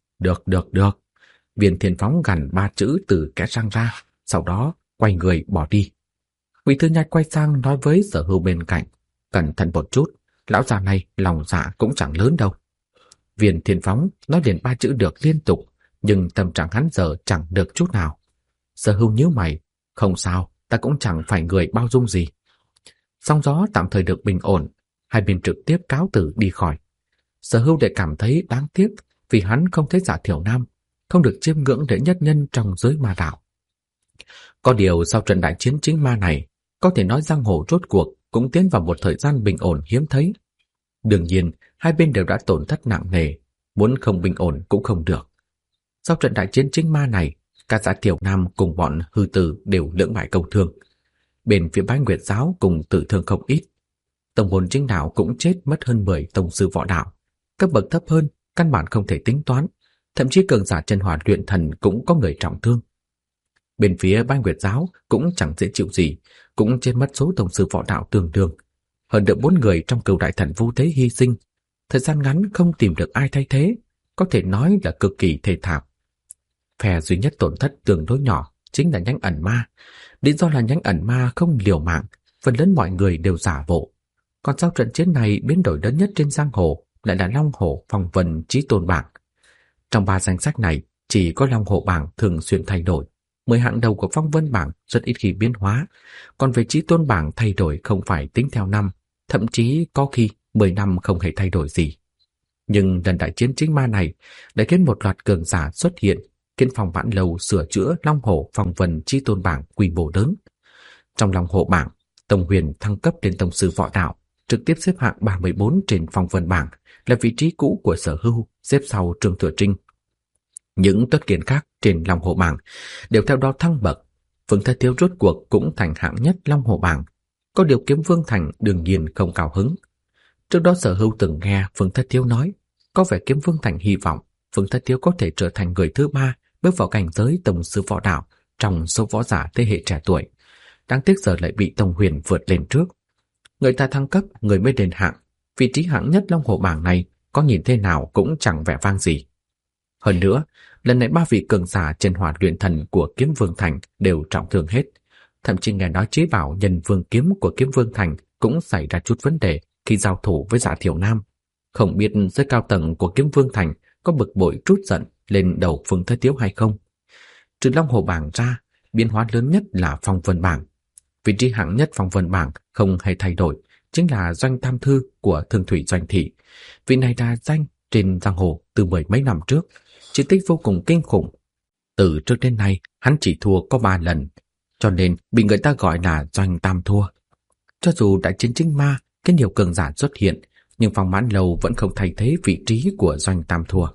Được. Viên Thiên Phóng gằn 3 chữ từ kẽ răng ra, sau đó quay người bỏ đi. Ngụy Thư Nhai quay sang nói với Sở Hưu bên cạnh: Cẩn thận một chút, lão già này lòng dạ cũng chẳng lớn đâu. Viên Thiên Phóng nói liền 3 chữ được liên tục, nhưng tâm trạng hắn giờ chẳng được chút nào. Sở Hưu nhíu mày: Không sao, ta cũng chẳng phải người bao dung gì. Sóng gió tạm thời được bình ổn, hai bên trực tiếp cáo từ đi khỏi. Sở Hưu lại cảm thấy đáng tiếc vì hắn không thấy Dạ Thiểu Nam, không được chiêm ngưỡng đệ nhất nhân trong giới ma đạo. Có điều sau trận đại chiến chính ma này, có thể nói giang hồ rốt cuộc cũng tiến vào một thời gian bình ổn hiếm thấy. Đương nhiên, hai bên đều đã tổn thất nặng nề, muốn không bình ổn cũng không được. Sau trận đại chiến chính ma này, cả Dạ Thiểu Nam cùng bọn hư tử đều lưỡng bại câu thương. Bên phía Bái Nguyệt giáo cùng tử thương không ít. Tông môn chính đạo cũng chết mất hơn 10 tông sư võ đạo. Cấp bậc thấp hơn, căn bản không thể tính toán. Thậm chí cường giả chân hỏa luyện thần cũng có người trọng thương. Bên phía Bái Nguyệt giáo cũng chẳng dễ chịu gì, cũng chết mất số tông sư võ đạo tương đương. Hơn được 4 người trong Cửu Đại Thần Vu Thế hy sinh. Thời gian ngắn không tìm được ai thay thế, có thể nói là cực kỳ thê thảm. Phe duy nhất tổn thất tương đối nhỏ chính là nhánh ẩn ma. Lý do là nhánh ẩn ma không liều mạng, phần lớn mọi người đều giả bộ. Còn sau trận chiến này, biến đổi lớn nhất trên giang hồ lại là Long Hổ Phong Vân Chí Tôn bảng. Trong 3 danh sách này, chỉ có Long Hổ bảng thường xuyên thay đổi. 10 hạng đầu của Phong Vân bảng rất ít khi biến hóa, còn về Chí Tôn bảng thay đổi không phải tính theo năm, thậm chí có khi 10 năm không hề thay đổi gì. Nhưng lần đại chiến chính ma này đã khiến một loạt cường giả xuất hiện, khiến Phong Vãn Lâu sửa chữa Long Hổ Phong Vân Chí Tôn bảng quy mô lớn. Trong Long Hổ bảng, Tông Huyền thăng cấp đến tông sư võ đạo, trực tiếp xếp hạng 34 trên Phong Vân bảng, là vị trí cũ của Sở Hưu, xếp sau Trương Thừa Trinh. Những tuất kiền khác trên Long Hổ bảng đều theo đó thăng bậc. Phương Thái Thiếu rốt cuộc cũng thành hạng nhất Long Hổ bảng. Có điều Kiếm Vương Thành đương nhiên không cao hứng. Trước đó Sở Hưu từng nghe Phương Thất Tiếu nói, có vẻ Kiếm Vương Thành hy vọng Phương Thất Tiếu có thể trở thành người thứ 3 bước vào cảnh giới tông sư võ đạo trong số võ giả thế hệ trẻ tuổi. Đáng tiếc giờ lại bị Tông Huyền vượt lên trước. Người ta thăng cấp, người mới đền hạng. Vị trí hạng nhất Long Hổ bảng này có nhìn thế nào cũng chẳng vẻ vang gì. Hơn nữa, lần này 3 vị cường giả trên hỏa luyện thần của Kiếm Vương Thành đều trọng thương hết. Thậm chí nghe nói chế bảo nhân vương kiếm của Kiếm Vương Thành cũng xảy ra chút vấn đề khi giao thủ với Dạ Thiểu Nam. Không biết giới cao tầng của Kiếm Vương Thành có bực bội trút giận lên đầu Phương Thất Tiếu hay không. Trừ Long Hổ bảng ra, biến hóa lớn nhất là Phong Vân bảng. Vị trí hạng nhất Phong Vân bảng không hề thay đổi, chính là Doanh Tam Thư của Thương Thủy Doanh Thị. Vị này đã danh trên giang hồ từ 10 mấy năm trước, chiến tích vô cùng kinh khủng. Từ trước đến nay, hắn chỉ thua có 3 lần, cho nên bị người ta gọi là Doanh Tam thua. Cho dù đại chiến Chính Ma, cái nhiều cường giả xuất hiện, nhưng Phong Mãn Lâu vẫn không thay thế vị trí của Doanh Tam thua.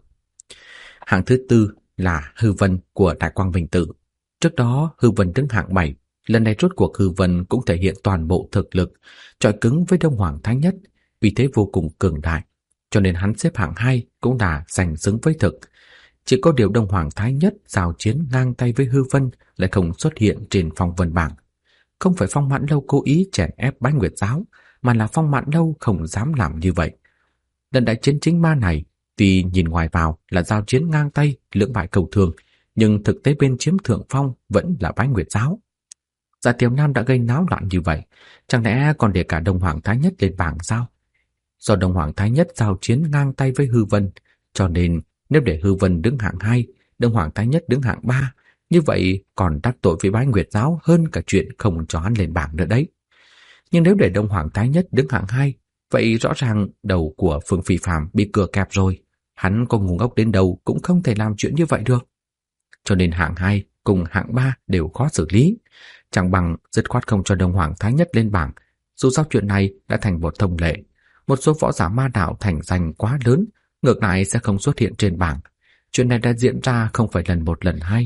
Hạng thứ 4 là Hư Vân của Đại Quang Minh Tự. Trước đó Hư Vân đứng hạng 7, lần này rốt cuộc Hư Vân cũng thể hiện toàn bộ thực lực, chọi cứng với Đông Hoàng Thái Nhất, vì thế vô cùng cường đại, cho nên hắn xếp hạng 2 cũng là giành xứng với thực. Chỉ có điều Đông Hoàng Thái Nhất giao chiến ngang tay với Hư Vân lại không xuất hiện trên Phong Vân bảng. Không phải Phong Mãn Lâu cố ý chèn ép Bái Nguyệt giáo, mà là Phong Mãn Lâu không dám làm như vậy. Lần đại chiến Chính Ma này, tuy nhìn ngoài vào là giao chiến ngang tay, lưỡng bại cầu thường, nhưng thực tế bên chiếm thượng phong vẫn là Bái Nguyệt giáo. Dạ Tiềm Nam đã gây náo loạn như vậy, chẳng lẽ còn để cả Đông Hoàng Thái Nhất lên bảng sao? Do Đông Hoàng Thái Nhất giao chiến ngang tay với Hư Vân, cho nên nếu để Hư Vân đứng hạng 2, Đông Hoàng Thái Nhất đứng hạng 3, như vậy còn đắc tội với Bái Nguyệt giáo hơn cả chuyện không cho hắn lên bảng nữa đấy. Nhưng nếu để Đông Hoàng Thái Nhất đứng hạng 2, vậy rõ ràng đầu của Phương Phi Phàm bị cưa kẹp rồi. Hắn có ngu ngốc đến đâu cũng không thể làm chuyện như vậy được. Cho nên hạng 2 cùng hạng 3 đều khó xử lý. Chẳng bằng dứt khoát không cho Đông Hoàng Thái Nhất lên bảng. Dù sao chuyện này đã thành một thông lệ. Một số võ giả ma đạo thành danh quá lớn, ngược lại sẽ không xuất hiện trên bảng. Chuyện này đã diễn ra không phải lần 1 lần 2.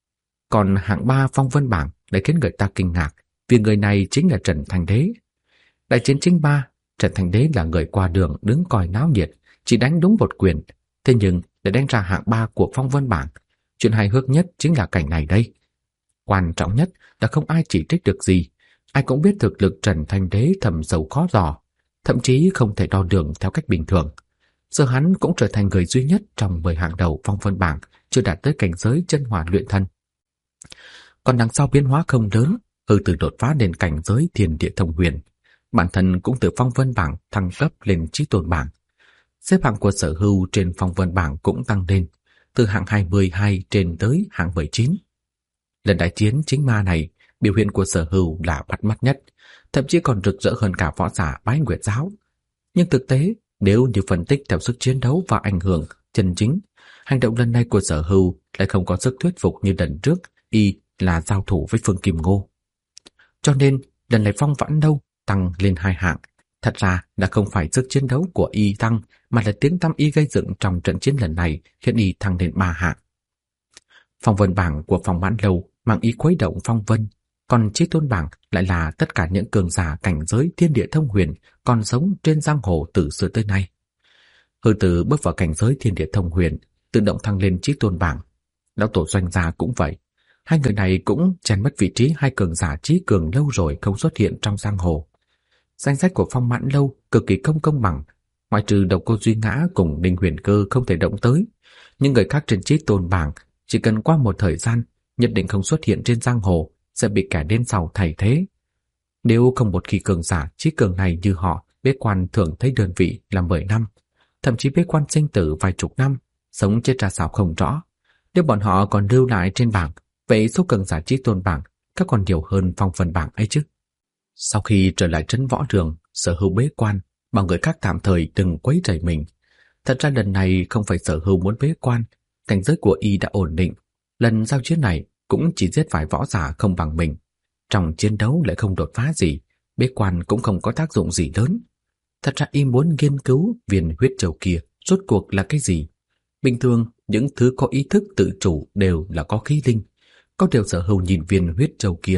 Còn hạng 3 Phong Vân bảng lại khiến người ta kinh ngạc, vì người này chính là Trần Thành Đế. Đại chiến Chính Ma, Trần Thành Đế là người qua đường đứng coi náo nhiệt, chỉ đánh đúng một quyền, thế nhưng để đánh ra hạng 3 của Phong Vân bảng. Chuyện hài hước nhất chính là cảnh này đây. Quan trọng nhất là không ai chỉ trích được gì, ai cũng biết thực lực Trần Thành Đế thầm sâu khó dò, thậm chí không thể đo lường theo cách bình thường. Giờ hắn cũng trở thành người duy nhất trong 10 hạng đầu Phong Vân bảng chưa đạt tới cảnh giới chân hỏa luyện thân. Còn đằng sau biến hóa không lớn, Hư Tử đột phá đến cảnh giới Thiên Địa Thông Huyền, bản thân cũng từ Phong Vân bảng thăng cấp lên Chí Tôn bảng. Xếp hạng của Sở Hưu trên Phong Vân bảng cũng tăng lên, từ hạng 22 trên tới hạng 19. Lần đại chiến Chính Ma này, biểu hiện của Sở Hưu là bắt mắt nhất, thậm chí còn rực rỡ hơn cả võ giả Bái Nguyệt giáo. Nhưng thực tế, nếu như phân tích theo sức chiến đấu và ảnh hưởng chân chính, hành động lần này của Sở Hưu lại không có sức thuyết phục như lần trước y là giao thủ với Phương Kim Ngô. Cho nên, lần này Phong Vãn Lâu tăng lên 2 hạng, thật ra là không phải sức chiến đấu của y tăng, mà là tiếng tăm y gây dựng trong trận chiến lần này khiến y thăng lên 3 hạng. Phong Vân bảng của Phong Vãn Lâu mang ý khuấy động phong vân, còn Chí Tôn bảng lại là tất cả những cường giả cảnh giới Thiên Địa Thông Huyền còn sống trên giang hồ từ xưa tới nay. Hư Tử bước vào cảnh giới Thiên Địa Thông Huyền, tự động thăng lên Chí Tôn bảng. Lão tổ Doanh gia cũng vậy. Hai người này cũng chèn mất vị trí hai cường giả trí cường lâu rồi không xuất hiện trong giang hồ. Danh sách của Phong Mãn Lâu cực kỳ không công bằng, ngoại trừ Độc Cô Duy Ngã cùng Ninh Huyền Cơ không thể động tới, những người khác trên Chí Tôn bảng chỉ cần qua một thời gian nhất định không xuất hiện trên giang hồ, sẽ bị kẻ đến sau thay thế. Nếu không một khi cường giả trí cường này như họ bế quan thường thấy đơn vị là 10 năm, thậm chí bế quan sinh tử vài chục năm, sống chết ra sao không rõ. Nếu bọn họ còn lưu lại trên bảng, vậy số cường giả Chí Tôn bảng các còn nhiều hơn Phong Vân bảng ấy chứ. Sau khi trở lại trấn võ trường, Sở Hưu bế quan, bảo người khác tạm thời đừng quấy rầy mình. Thật ra lần này không phải Sở Hưu muốn bế quan, cảnh giới của y đã ổn định. Lần giao chiến này cũng chỉ giết vài võ giả không bằng mình. Trong chiến đấu lại không đột phá gì, bế quan cũng không có tác dụng gì lớn. Thật ra y muốn nghiên cứu viên huyết châu kia rốt cuộc là cái gì. Bình thường, những thứ có ý thức tự chủ đều là có khí linh. Có điều Sở Hưu nhìn viên huyết châu kia,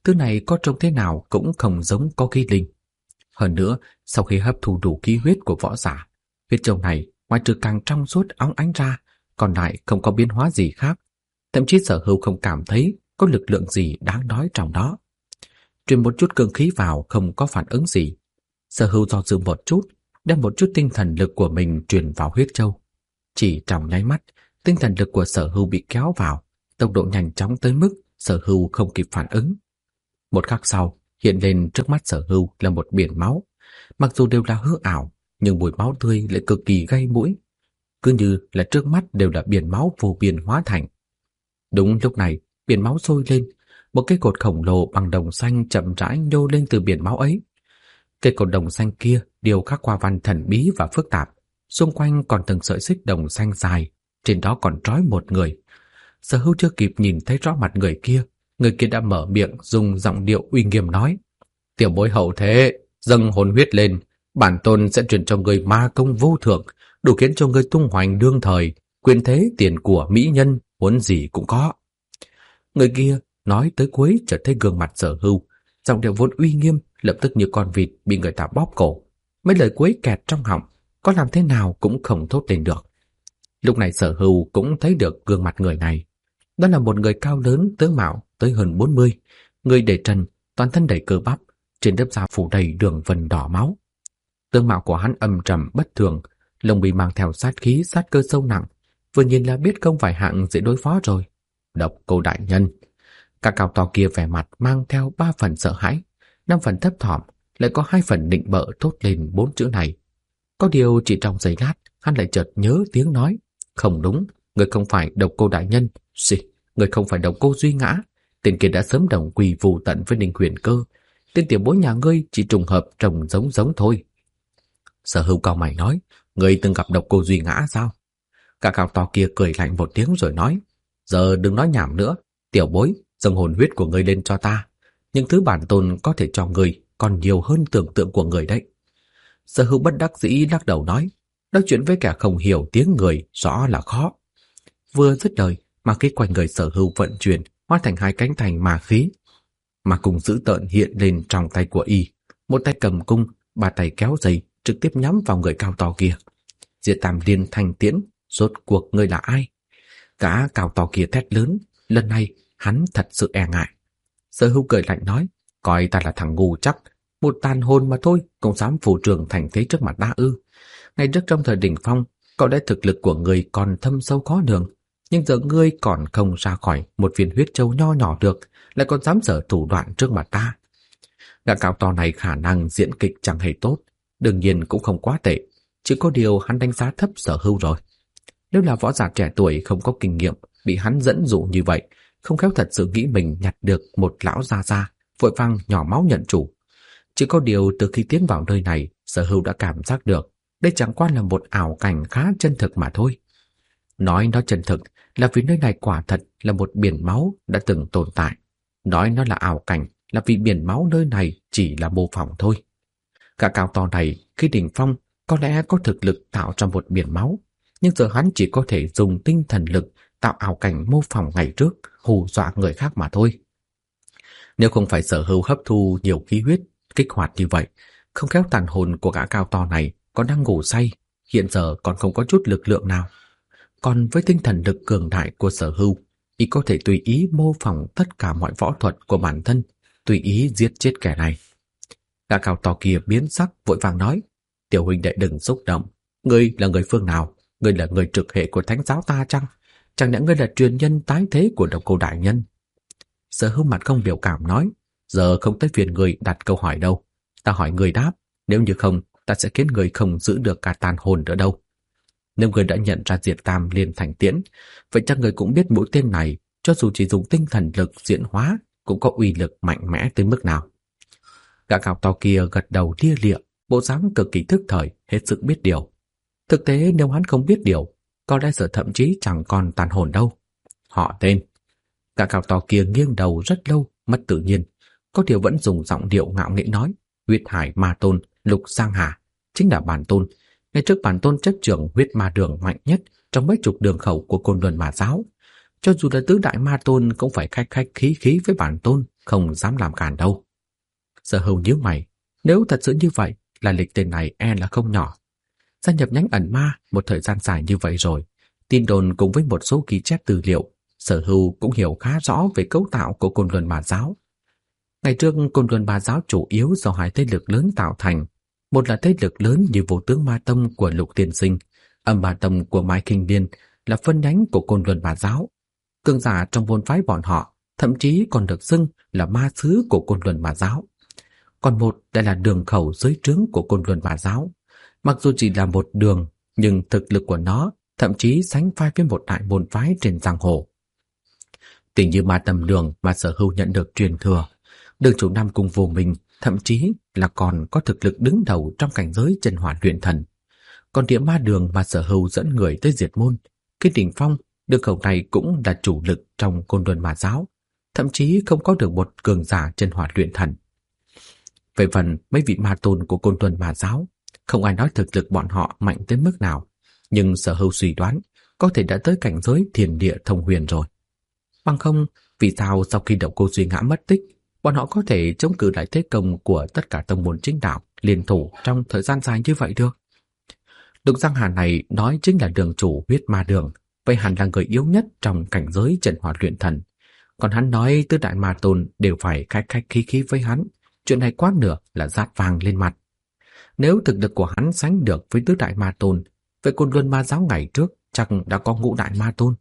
Thứ này có trông thế nào cũng không giống có khí linh. Hơn nữa, sau khi hấp thu đủ khí huyết của võ giả, huyết châu này ngoài trừ càng trong suốt óng ánh ra, còn lại không có biến hóa gì khác. Thậm chí Sở Hưu không cảm thấy có lực lượng gì đáng nói trong đó. Truyền một chút cương khí vào không có phản ứng gì. Sở Hưu do dự một chút, đem một chút tinh thần lực của mình truyền vào huyết châu. Chỉ trong nháy mắt, tinh thần lực của Sở Hưu bị kéo vào, tốc độ nhanh chóng tới mức Sở Hưu không kịp phản ứng. Một khắc sau, hiện lên trước mắt Sở Hưu là một biển máu. Mặc dù đều là hư ảo, nhưng mùi máu tươi lại cực kỳ gây mũi. Cứ như là trước mắt đều là biển máu vô biên hóa thành. Đúng lúc này, biển máu sôi lên, một cây cột khổng lồ bằng đồng xanh chậm rãi nhô lên từ biển máu ấy. Cây cột đồng xanh kia đều khắc hoa văn thần bí và phức tạp, xung quanh còn từng sợi xích đồng xanh dài, trên đó còn trói một người. Sở Hưu chưa kịp nhìn thấy rõ mặt người kia đã mở miệng dùng giọng điệu uy nghiêm nói: "Tiểu bối hậu thế, dâng hồn huyết lên, bản tôn sẽ truyền cho người ma công vô thượng, đủ khiến cho người tung hoành đương thời, quyền thế tiền của mỹ nhân, muốn gì cũng có." Người kia nói tới cuối chợt thấy gương mặt Sở Hưu, giọng điệu vốn uy nghiêm lập tức như con vịt bị người ta bóp cổ. Mấy lời cuối kẹt trong họng, có làm thế nào cũng không thốt lên được. Lúc này Sở Hưu cũng thấy được gương mặt người này. Đó là một người cao lớn, tướng mạo tới hơn 40, người để trần, toàn thân đầy cơ bắp, trên lớp da phủ đầy đường vân đỏ máu. Tướng mạo của hắn âm trầm bất thường, lông mi mang theo sát khí, sát cơ sâu nặng, vừa nhìn là biết không phải hạng dễ đối phó rồi. Độc Cô đại nhân. Cả cao to kia vẻ mặt mang theo 3 phần sợ hãi, 5 phần thấp thỏm, lại có 2 phần định bợ thốt lên 4 chữ này. Có điều chỉ trong giây lát, hắn lại chợt nhớ tiếng nói: "Không đúng, người không phải Độc Cô đại nhân, người không phải Độc Cô Duy Ngã, tên kia đã sớm đồng quy vu tận với Ninh Huyền Cơ, tên tiểu bối nhà ngươi chỉ trùng hợp trông giống thôi." Sở Hưu cau mày nói: "Ngươi từng gặp Độc Cô Duy Ngã sao?" Cả cao to kia cười lạnh một tiếng rồi nói: "Giờ đừng nói nhảm nữa, tiểu bối, dâng hồn huyết của ngươi lên cho ta. Những thứ bản tôn có thể cho ngươi còn nhiều hơn tưởng tượng của ngươi đấy." Sở Hưu bất đắc dĩ lắc đầu nói: "Nói chuyện với kẻ không hiểu tiếng người rõ là khó." Vừa dứt lời, ma khí quanh người Sở Hưu vận chuyển, hóa thành 2 cánh thành ma khí. Ma cung dữ tợn hiện lên trong tay của y, một tay cầm cung, 3 tay kéo dây, trực tiếp nhắm vào người cao to kia. Diệt Tam Liên Thanh Tiễn, rốt cuộc ngươi là ai? Cả cao to kia thét lớn, lần này hắn thật sự e ngại. Sở Hưu cười lạnh nói: "Coi ta là thằng ngu chắc, một tàn hồn mà thôi, cũng dám phù trường thành thế trước mặt ta ư? Ngay trước trong thời đỉnh phong, có lẽ thực lực của ngươi còn thâm sâu khó lường, nhưng giờ ngươi còn không ra khỏi một viên huyết châu nho nhỏ được, lại còn dám giở thủ đoạn trước mặt ta." Gã cao to này khả năng diễn kịch chẳng hề tốt, đương nhiên cũng không quá tệ, chỉ có điều hắn đánh giá thấp Sở Hưu rồi. Nếu là võ giả trẻ tuổi không có kinh nghiệm, bị hắn dẫn dụ như vậy, không khéo thật sự nghĩ mình nhặt được một lão gia gia, vội vàng nhỏ máu nhận chủ. Chỉ có điều từ khi tiến vào nơi này, Sở Hưu đã cảm giác được đây chẳng qua là một ảo cảnh khá chân thực mà thôi. Nói nó chân thực là vì nơi này quả thật là một biển máu đã từng tồn tại. Nói nó là ảo cảnh là vì biển máu nơi này chỉ là mô phỏng thôi. Cả cao to này khi đỉnh phong có lẽ có thực lực tạo ra một biển máu, nhưng giờ hắn chỉ có thể dùng tinh thần lực tạo ảo cảnh mô phỏng ngày trước, hù dọa người khác mà thôi. Nếu không phải Sở Hưu hấp thu nhiều khí huyết, kích hoạt như vậy, không khéo tàn hồn của gã cao to này còn đang ngủ say, hiện giờ còn không có chút lực lượng nào. Còn với tinh thần lực cường đại của Sở Hưu, y có thể tùy ý mô phỏng tất cả mọi võ thuật của bản thân, tùy ý giết chết kẻ này. Gã cao to kia biến sắc vội vàng nói: "Tiểu huynh đệ đừng xúc động, ngươi là người phương nào? Ngươi là người trực hệ của thánh giáo ta chăng? Chẳng lẽ ngươi là truyền nhân tái thế của Độc Cô đại nhân?" Sở Hưu mặt không biểu cảm nói: "Giờ không tới phiền người đặt câu hỏi đâu, ta hỏi người đáp, nếu như không, ta sẽ khiến người không giữ được cả tàn hồn nữa đâu. Nếu người đã nhận ra Diệt Tam Liên Thanh Tiễn, vậy chắc người cũng biết mũi tên này, cho dù chỉ dùng tinh thần lực diễn hóa, cũng có uy lực mạnh mẽ tới mức nào." Gã cao to kia gật đầu lia lịa, bộ dáng cực kỳ thức thời, hết sức biết điều. Thực tế nếu hắn không biết điều, có lẽ giờ thậm chí chẳng còn tàn hồn đâu. Họ tên. Gã cao to kia nghiêng đầu rất lâu, mất tự nhiên, có điều vẫn dùng giọng điệu ngạo nghễ nói: "Huyết Hải Ma Tôn Lục Giang Hà chính là bản tôn. Ngày trước bản tôn chấp trưởng huyết ma đường mạnh nhất trong mấy chục đường khẩu của Côn Luân Ma giáo. Cho dù là tứ đại ma tôn cũng phải khách khách khí khí với bản tôn, không dám làm cản đâu. Sở Hưu nhíu mày, nếu thật sự như vậy, là lịch tên này e là không nhỏ. Gia nhập nhánh ẩn ma một thời gian dài như vậy rồi, tin đồn cùng với một số ghi chép tư liệu, Sở Hưu cũng hiểu khá rõ về cấu tạo của Côn Luân Ma Giáo. Ngày trước, Côn Luân Ma Giáo chủ yếu do hai thế lực lớn tạo thành. Một là thế lực lớn như Vô Tướng Ma Tông của Lục Tiên Sinh, Âm Ma Tông của Mai Kinh Điên là phân nhánh của Côn Luân Ma Giáo. Cường giả trong môn phái bọn họ thậm chí còn được xưng là ma sứ của Côn Luân Ma Giáo. Còn một lại là đường khẩu dưới trướng của Côn Luân Ma Giáo. Mặc dù chỉ là một đường, nhưng thực lực của nó thậm chí sánh vai với một đại môn phái trên giang hồ. Tình như Ma Tầm Đường mà Sở Hưu nhận được truyền thừa, Đường chủ Nam Cung Vô Minh thậm chí là còn có thực lực đứng đầu trong cảnh giới chân hỏa luyện thần. Còn Địa Ma Đường mà Sở Hưu dẫn người tới diệt môn, cái đỉnh phong, đường khẩu này cũng là chủ lực trong Côn Luân Ma Giáo, thậm chí không có được một cường giả chân hỏa luyện thần. Về phần mấy vị ma tôn của Côn Luân Ma Giáo, không ai nói thực lực bọn họ mạnh tới mức nào, nhưng Sở Hưu suy đoán có thể đã tới cảnh giới thiên địa thông huyền rồi. Bằng không, vì sao sau khi Độc Cô Duy Ngã mất tích, bọn họ có thể chống cự lại thế công của tất cả tông môn chính đạo liên thủ trong thời gian dài như vậy được? Lục Giang Hà này nói chính là đường chủ huyết ma đường, vậy hẳn là người yếu nhất trong cảnh giới chân hỏa luyện thần. Còn hắn nói tứ đại ma tôn đều phải khách khách khí khí với hắn, chuyện này quá nửa là dát vàng lên mặt. Nếu thực lực của hắn sánh được với tứ đại ma tôn, vậy Côn Luân Ma Giáo ngày trước chắc đã có ngũ đại ma tôn.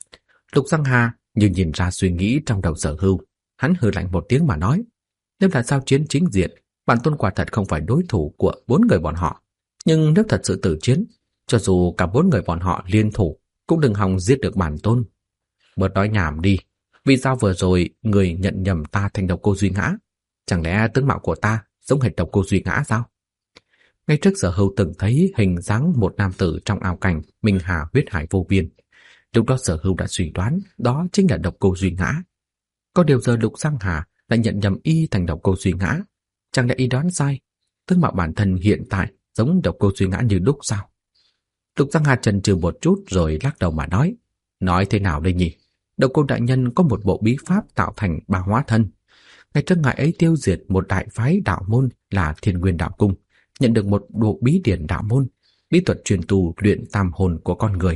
Lục Giang Hà như nhìn ra suy nghĩ trong đầu Sở Hưu, hắn hừ lạnh một tiếng mà nói, nếu là giao chiến chính diện, bản tôn quả thật không phải đối thủ của 4 người bọn họ. Nhưng nếu thật sự tử chiến, cho dù cả 4 người bọn họ liên thủ, cũng đừng hòng giết được bản tôn. Bớt nói nhảm đi, vì sao vừa rồi người nhận nhầm ta thành Độc Cô Duy Ngã? Chẳng lẽ tướng mạo của ta giống hệt Độc Cô Duy Ngã sao? Ngay trước Sở Hưu từng thấy hình dáng một nam tử trong ảo cảnh Minh Hà huyết hải vô biên. Lúc đó Sở Hưu đã suy đoán đó chính là Độc Cô Duy Ngã. Có điều giờ Lục Giang Hà lại nhận nhầm y thành Độc Cô Duy Ngã. Chẳng lẽ y đoán sai? Tướng mạo bản thân hiện tại giống Độc Cô Duy Ngã như đúc sao? Lục Giang Hà chần chừ một chút rồi lắc đầu mà nói thế nào đây nhỉ? Độc Cô đại nhân có một bộ bí pháp tạo thành 3 hóa thân. Ngày trước ngài ấy tiêu diệt một đại phái đạo môn là Thiên Nguyên Đạo Cung, nhận được một bộ bí điển đạo môn, bí thuật truyền tu luyện tam hồn của con người.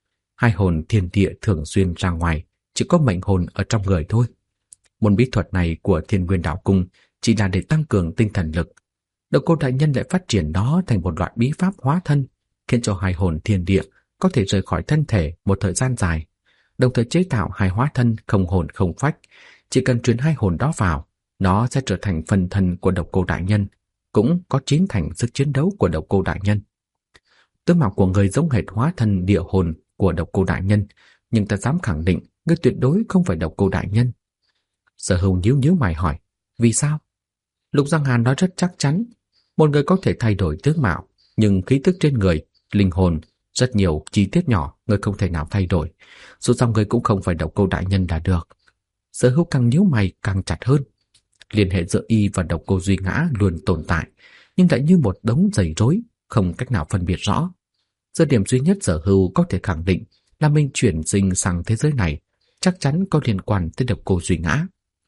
2 hồn thiên địa thường xuyên ra ngoài, chỉ có mệnh hồn ở trong người thôi. Môn bí thuật này của Thiên Nguyên Đạo Cung chỉ là để tăng cường tinh thần lực. Độc Cô đại nhân lại phát triển nó thành một loại bí pháp hóa thân, khiến cho 2 hồn thiên địa có thể rời khỏi thân thể một thời gian dài, đồng thời chế tạo 2 hóa thân không hồn không phách. Chỉ cần truyền 2 hồn đó vào, nó sẽ trở thành phần thân của Độc Cô đại nhân, cũng có chín thành sức chiến đấu của Độc Cô đại nhân. Tướng mạo của người giống hệt hóa thân địa hồn của Độc Cô đại nhân, nhưng ta dám khẳng định ngươi tuyệt đối không phải Độc Cô đại nhân. Sở Hưu nhíu mày hỏi, vì sao? Lục Giang Hàn nói rất chắc chắn, một người có thể thay đổi tướng mạo, nhưng khí tức trên người, linh hồn, rất nhiều chi tiết nhỏ người không thể nào thay đổi. Dù sao người cũng không phải Độc Cô đại nhân là được. Sở Hưu càng nhíu mày càng chặt hơn. Liên hệ giữa y và Độc Cô Duy Ngã luôn tồn tại, nhưng lại như một đống giày rối, không cách nào phân biệt rõ. Giờ điểm duy nhất Sở Hưu có thể khẳng định là mình chuyển sinh sang thế giới này chắc chắn có liên quan tới Độc Cô Duy Ngã.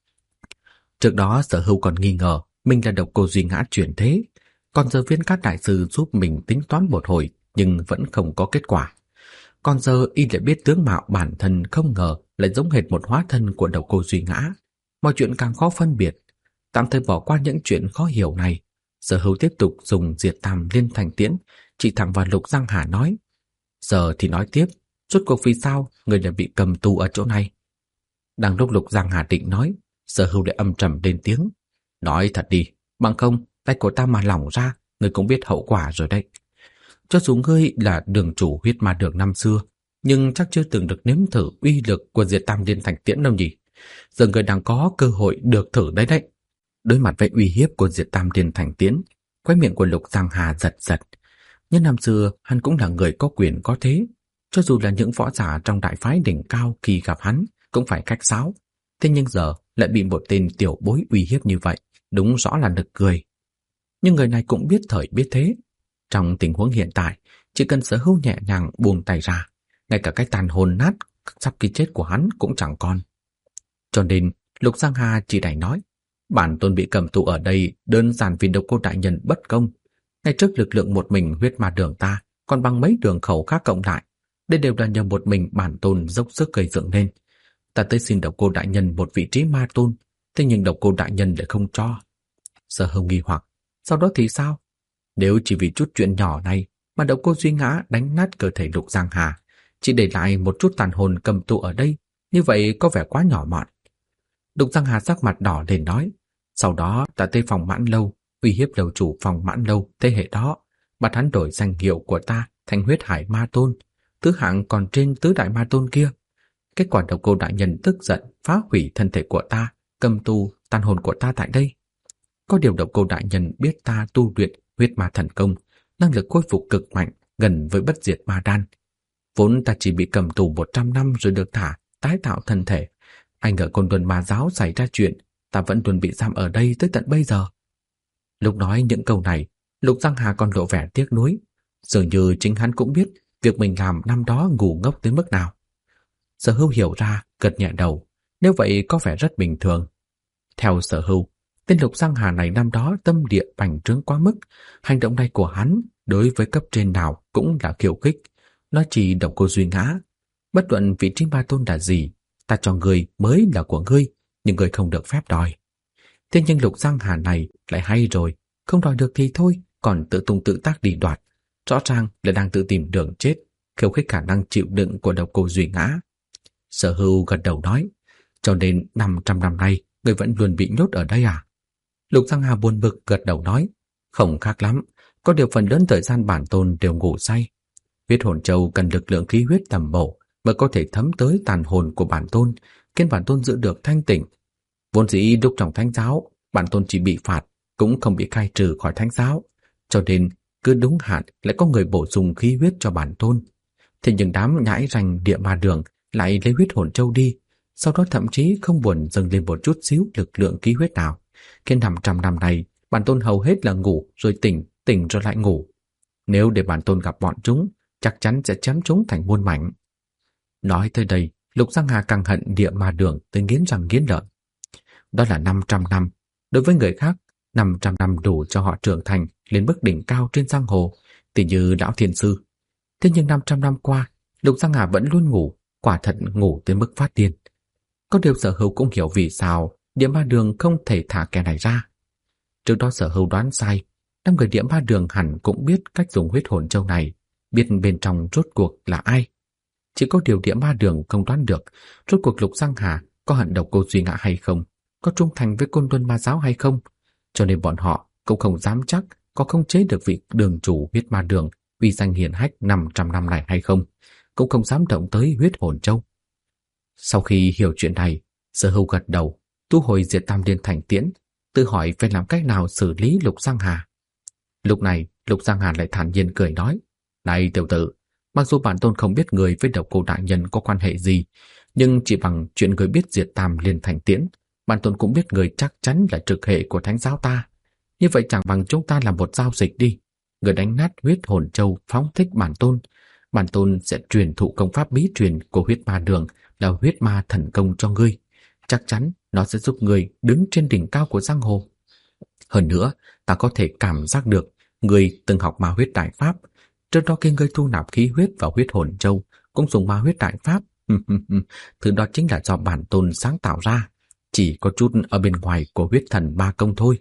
Trước đó Sở Hưu còn nghi ngờ mình là Độc Cô Duy Ngã chuyển thế, còn giờ Viên Cát đại sư giúp mình tính toán một hồi nhưng vẫn không có kết quả. Còn giờ y lại biết tướng mạo bản thân không ngờ lại giống hệt một hóa thân của Độc Cô Duy Ngã. Mọi chuyện càng khó phân biệt. Tạm thời bỏ qua những chuyện khó hiểu này, Sở Hưu tiếp tục dùng Diệt Tam Liên Thành Tiễn chỉ thẳng vào Lục Giang Hà nói, giờ thì nói tiếp, rốt cuộc vì sao người lại bị cầm tù ở chỗ này? Đang lúc Lục Giang Hà định nói, Sở Hưu lại âm trầm lên tiếng, nói thật đi, bằng không tay của ta mà lỏng ra, người cũng biết hậu quả rồi đấy. Cho dù ngươi là đường chủ huyết ma đường năm xưa, nhưng chắc chưa từng được nếm thử uy lực của Diệt Tam Liên Thành Tiễn đâu nhỉ? Giờ người đang có cơ hội được thử đấy đấy. Đối mặt với uy hiếp của Diệt Tam Liên Thành Tiễn, khóe miệng của Lục Giang Hà giật giật. Nhưng năm xưa hắn cũng là người có quyền có thế, cho dù là những võ giả trong đại phái đỉnh cao khi gặp hắn cũng phải khách sáo. Thế nhưng giờ lại bị một tên tiểu bối uy hiếp như vậy, đúng rõ là nực cười. Nhưng người này cũng biết thời biết thế. Trong tình huống hiện tại, chỉ cần Sở Hưu nhẹ nhàng buông tay ra, ngay cả cái tàn hồn nát sắp khi chết của hắn cũng chẳng còn. Cho nên Lục Giang Hà chỉ đành nói, bản tôn bị cầm tù ở đây đơn giản vì độc cô đại nhân bất công. Ngay trước lực lượng một mình huyết ma đường ta còn bằng mấy đường khẩu khác cộng lại, đây đều là nhờ một mình bản tôn dốc sức gây dựng nên. Ta tới xin độc cô đại nhân một vị trí ma tôn, thế nhưng độc cô đại nhân lại không cho. Sở Hưu nghi hoặc, sau đó thì sao? Nếu chỉ vì chút chuyện nhỏ này mà độc cô Duy Ngã đánh nát cơ thể Lục Giang Hà, chỉ để lại một chút tàn hồn cầm tù ở đây, như vậy có vẻ quá nhỏ mọn. Lục Giang Hà sắc mặt đỏ lên nói, sau đó ta tới phòng Mãn Lâu, uy hiếp đầu chủ phòng Mãn Lâu thế hệ đó, bắt hắn đổi danh hiệu của ta thành Huyết Hải Ma Tôn, thứ hạng còn trên tứ đại ma tôn kia. Kết quả độc cô đại nhân tức giận phá hủy thân thể của ta, cầm tù tàn hồn của ta tại đây. Có điều độc cô đại nhân biết ta tu luyện huyết ma thần công, năng lực khôi phục cực mạnh, gần với bất diệt ma đan. Vốn ta chỉ bị cầm tù 100 năm rồi được thả, tái tạo thân thể. Anh ở Côn Luân Ma Giáo xảy ra chuyện, ta vẫn luôn bị giam ở đây tới tận bây giờ. Lúc nói những câu này, Lục Giang Hà còn lộ vẻ tiếc nuối, dường như chính hắn cũng biết việc mình làm năm đó ngu ngốc tới mức nào. Sở Hưu hiểu ra, gật nhẹ đầu, nếu vậy có vẻ rất bình thường. Theo Sở Hưu, tên Lục Giang Hà này năm đó tâm địa bành trướng quá mức, hành động này của hắn đối với cấp trên nào cũng là khiêu khích. Nó chỉ độc cô Duy Ngã, bất luận vị trí ma tôn là gì, ta cho ngươi mới là của ngươi, nhưng ngươi không được phép đòi. Thế nhưng Lục Giang Hà này lại hay rồi, không đòi được thì thôi, còn tự tung tự tác đi đoạt, rõ ràng là đang tự tìm đường chết, khiêu khích khả năng chịu đựng của độc cô Duy Ngã. Sở Hưu gật đầu nói, cho nên 500 năm nay ngươi vẫn luôn bị nhốt ở đây à? Lục Giang Hà buồn bực gật đầu nói, không khác lắm, có điều phần lớn thời gian bản tôn đều ngủ say. Huyết hồn châu cần lực lượng khí huyết tầm bổ mới có thể thấm tới tàn hồn của bản tôn, khiến bản tôn giữ được thanh tỉnh. Vốn dĩ lúc trong thánh giáo, bản tôn chỉ bị phạt, cũng không bị khai trừ khỏi thánh giáo, cho nên cứ đúng hạn lại có người bổ sung khí huyết cho bản tôn. Thế nhưng đám nhãi ranh địa ma đường lại lấy huyết hồn châu đi, sau đó thậm chí không buồn dâng lên một chút xíu lực lượng khí huyết nào, khiến 500 năm này bản tôn hầu hết là ngủ rồi tỉnh, tỉnh rồi lại ngủ. Nếu để bản tôn gặp bọn chúng, chắc chắn sẽ chém chúng thành muôn mảnh. Nói tới đây, Lục Giang Hà càng hận địa ma đường tới nghiến răng nghiến lợi. Đó là 500 năm. Đối với người khác, 500 năm đủ cho họ trưởng thành lên bước đỉnh cao trên giang hồ, tỉ như lão thiên sư. Thế nhưng 500 năm qua, Lục Giang Hà vẫn luôn ngủ, quả thật ngủ tới mức phát điên. Có điều Sở Hưu cũng hiểu vì sao địa ma đường không thể thả kẻ này ra. Trước đó Sở Hưu đoán sai, 5 người địa ma đường hẳn cũng biết cách dùng huyết hồn châu này, biết bên trong rốt cuộc là ai. Chỉ có điều địa ma đường không đoán được rốt cuộc Lục Giang Hà có hận độc cô Duy Ngã hay không, có trung thành với Côn Luân Ma Giáo hay không, cho nên bọn họ cũng không dám chắc có khống chế được vị đường chủ huyết ma đường uy danh hiển hách 500 năm này hay không, cũng không dám động tới huyết hồn châu. Sau khi hiểu chuyện này, Sở Hưu gật đầu, thu hồi Diệt Tam Liên Thành Tiễn, tự hỏi phải làm cách nào xử lý Lục Giang Hà. Lúc này, Lục Giang Hà lại thản nhiên cười nói, này tiểu tử, mặc dù bản tôn không biết người với độc cô đại nhân có quan hệ gì, nhưng chỉ bằng chuyện người biết Diệt Tam Liên Thành Tiễn, bản tôn cũng biết người chắc chắn là trực hệ của thánh giáo ta. Như vậy chẳng bằng chúng ta làm một giao dịch đi. Người đánh nát huyết hồn châu phóng thích bản tôn sẽ truyền thụ công pháp bí truyền của huyết ma đường là huyết ma thần công cho ngươi. Chắc chắn nó sẽ giúp ngươi đứng trên đỉnh cao của giang hồ. Hơn nữa, ta có thể cảm giác được ngươi từng học ma huyết đại pháp. Trước đó khi ngươi thu nạp khí huyết vào huyết hồn châu cũng dùng ma huyết đại pháp. Thứ đó chính là do bản tôn sáng tạo ra, chỉ có chút ở bên ngoài của huyết thần ma công thôi.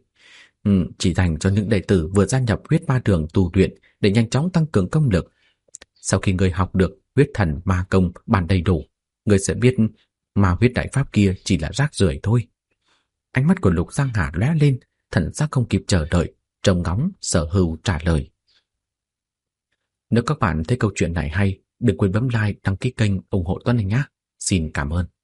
Chỉ dành cho những đệ tử vừa gia nhập huyết ma đường tu luyện để nhanh chóng tăng cường công lực. Sau khi ngươi học được huyết thần ma công bản đầy đủ, ngươi sẽ biết ma huyết đại pháp kia chỉ là rác rưởi thôi. Ánh mắt của Lục Giang Hà lóe lên, thần sắc không kịp chờ đợi, trông ngóng Sở Hưu trả lời. Nếu các bạn thấy câu chuyện này hay, đừng quên bấm like, đăng ký kênh ủng hộ Tuấn Anh nhé. Xin cảm ơn.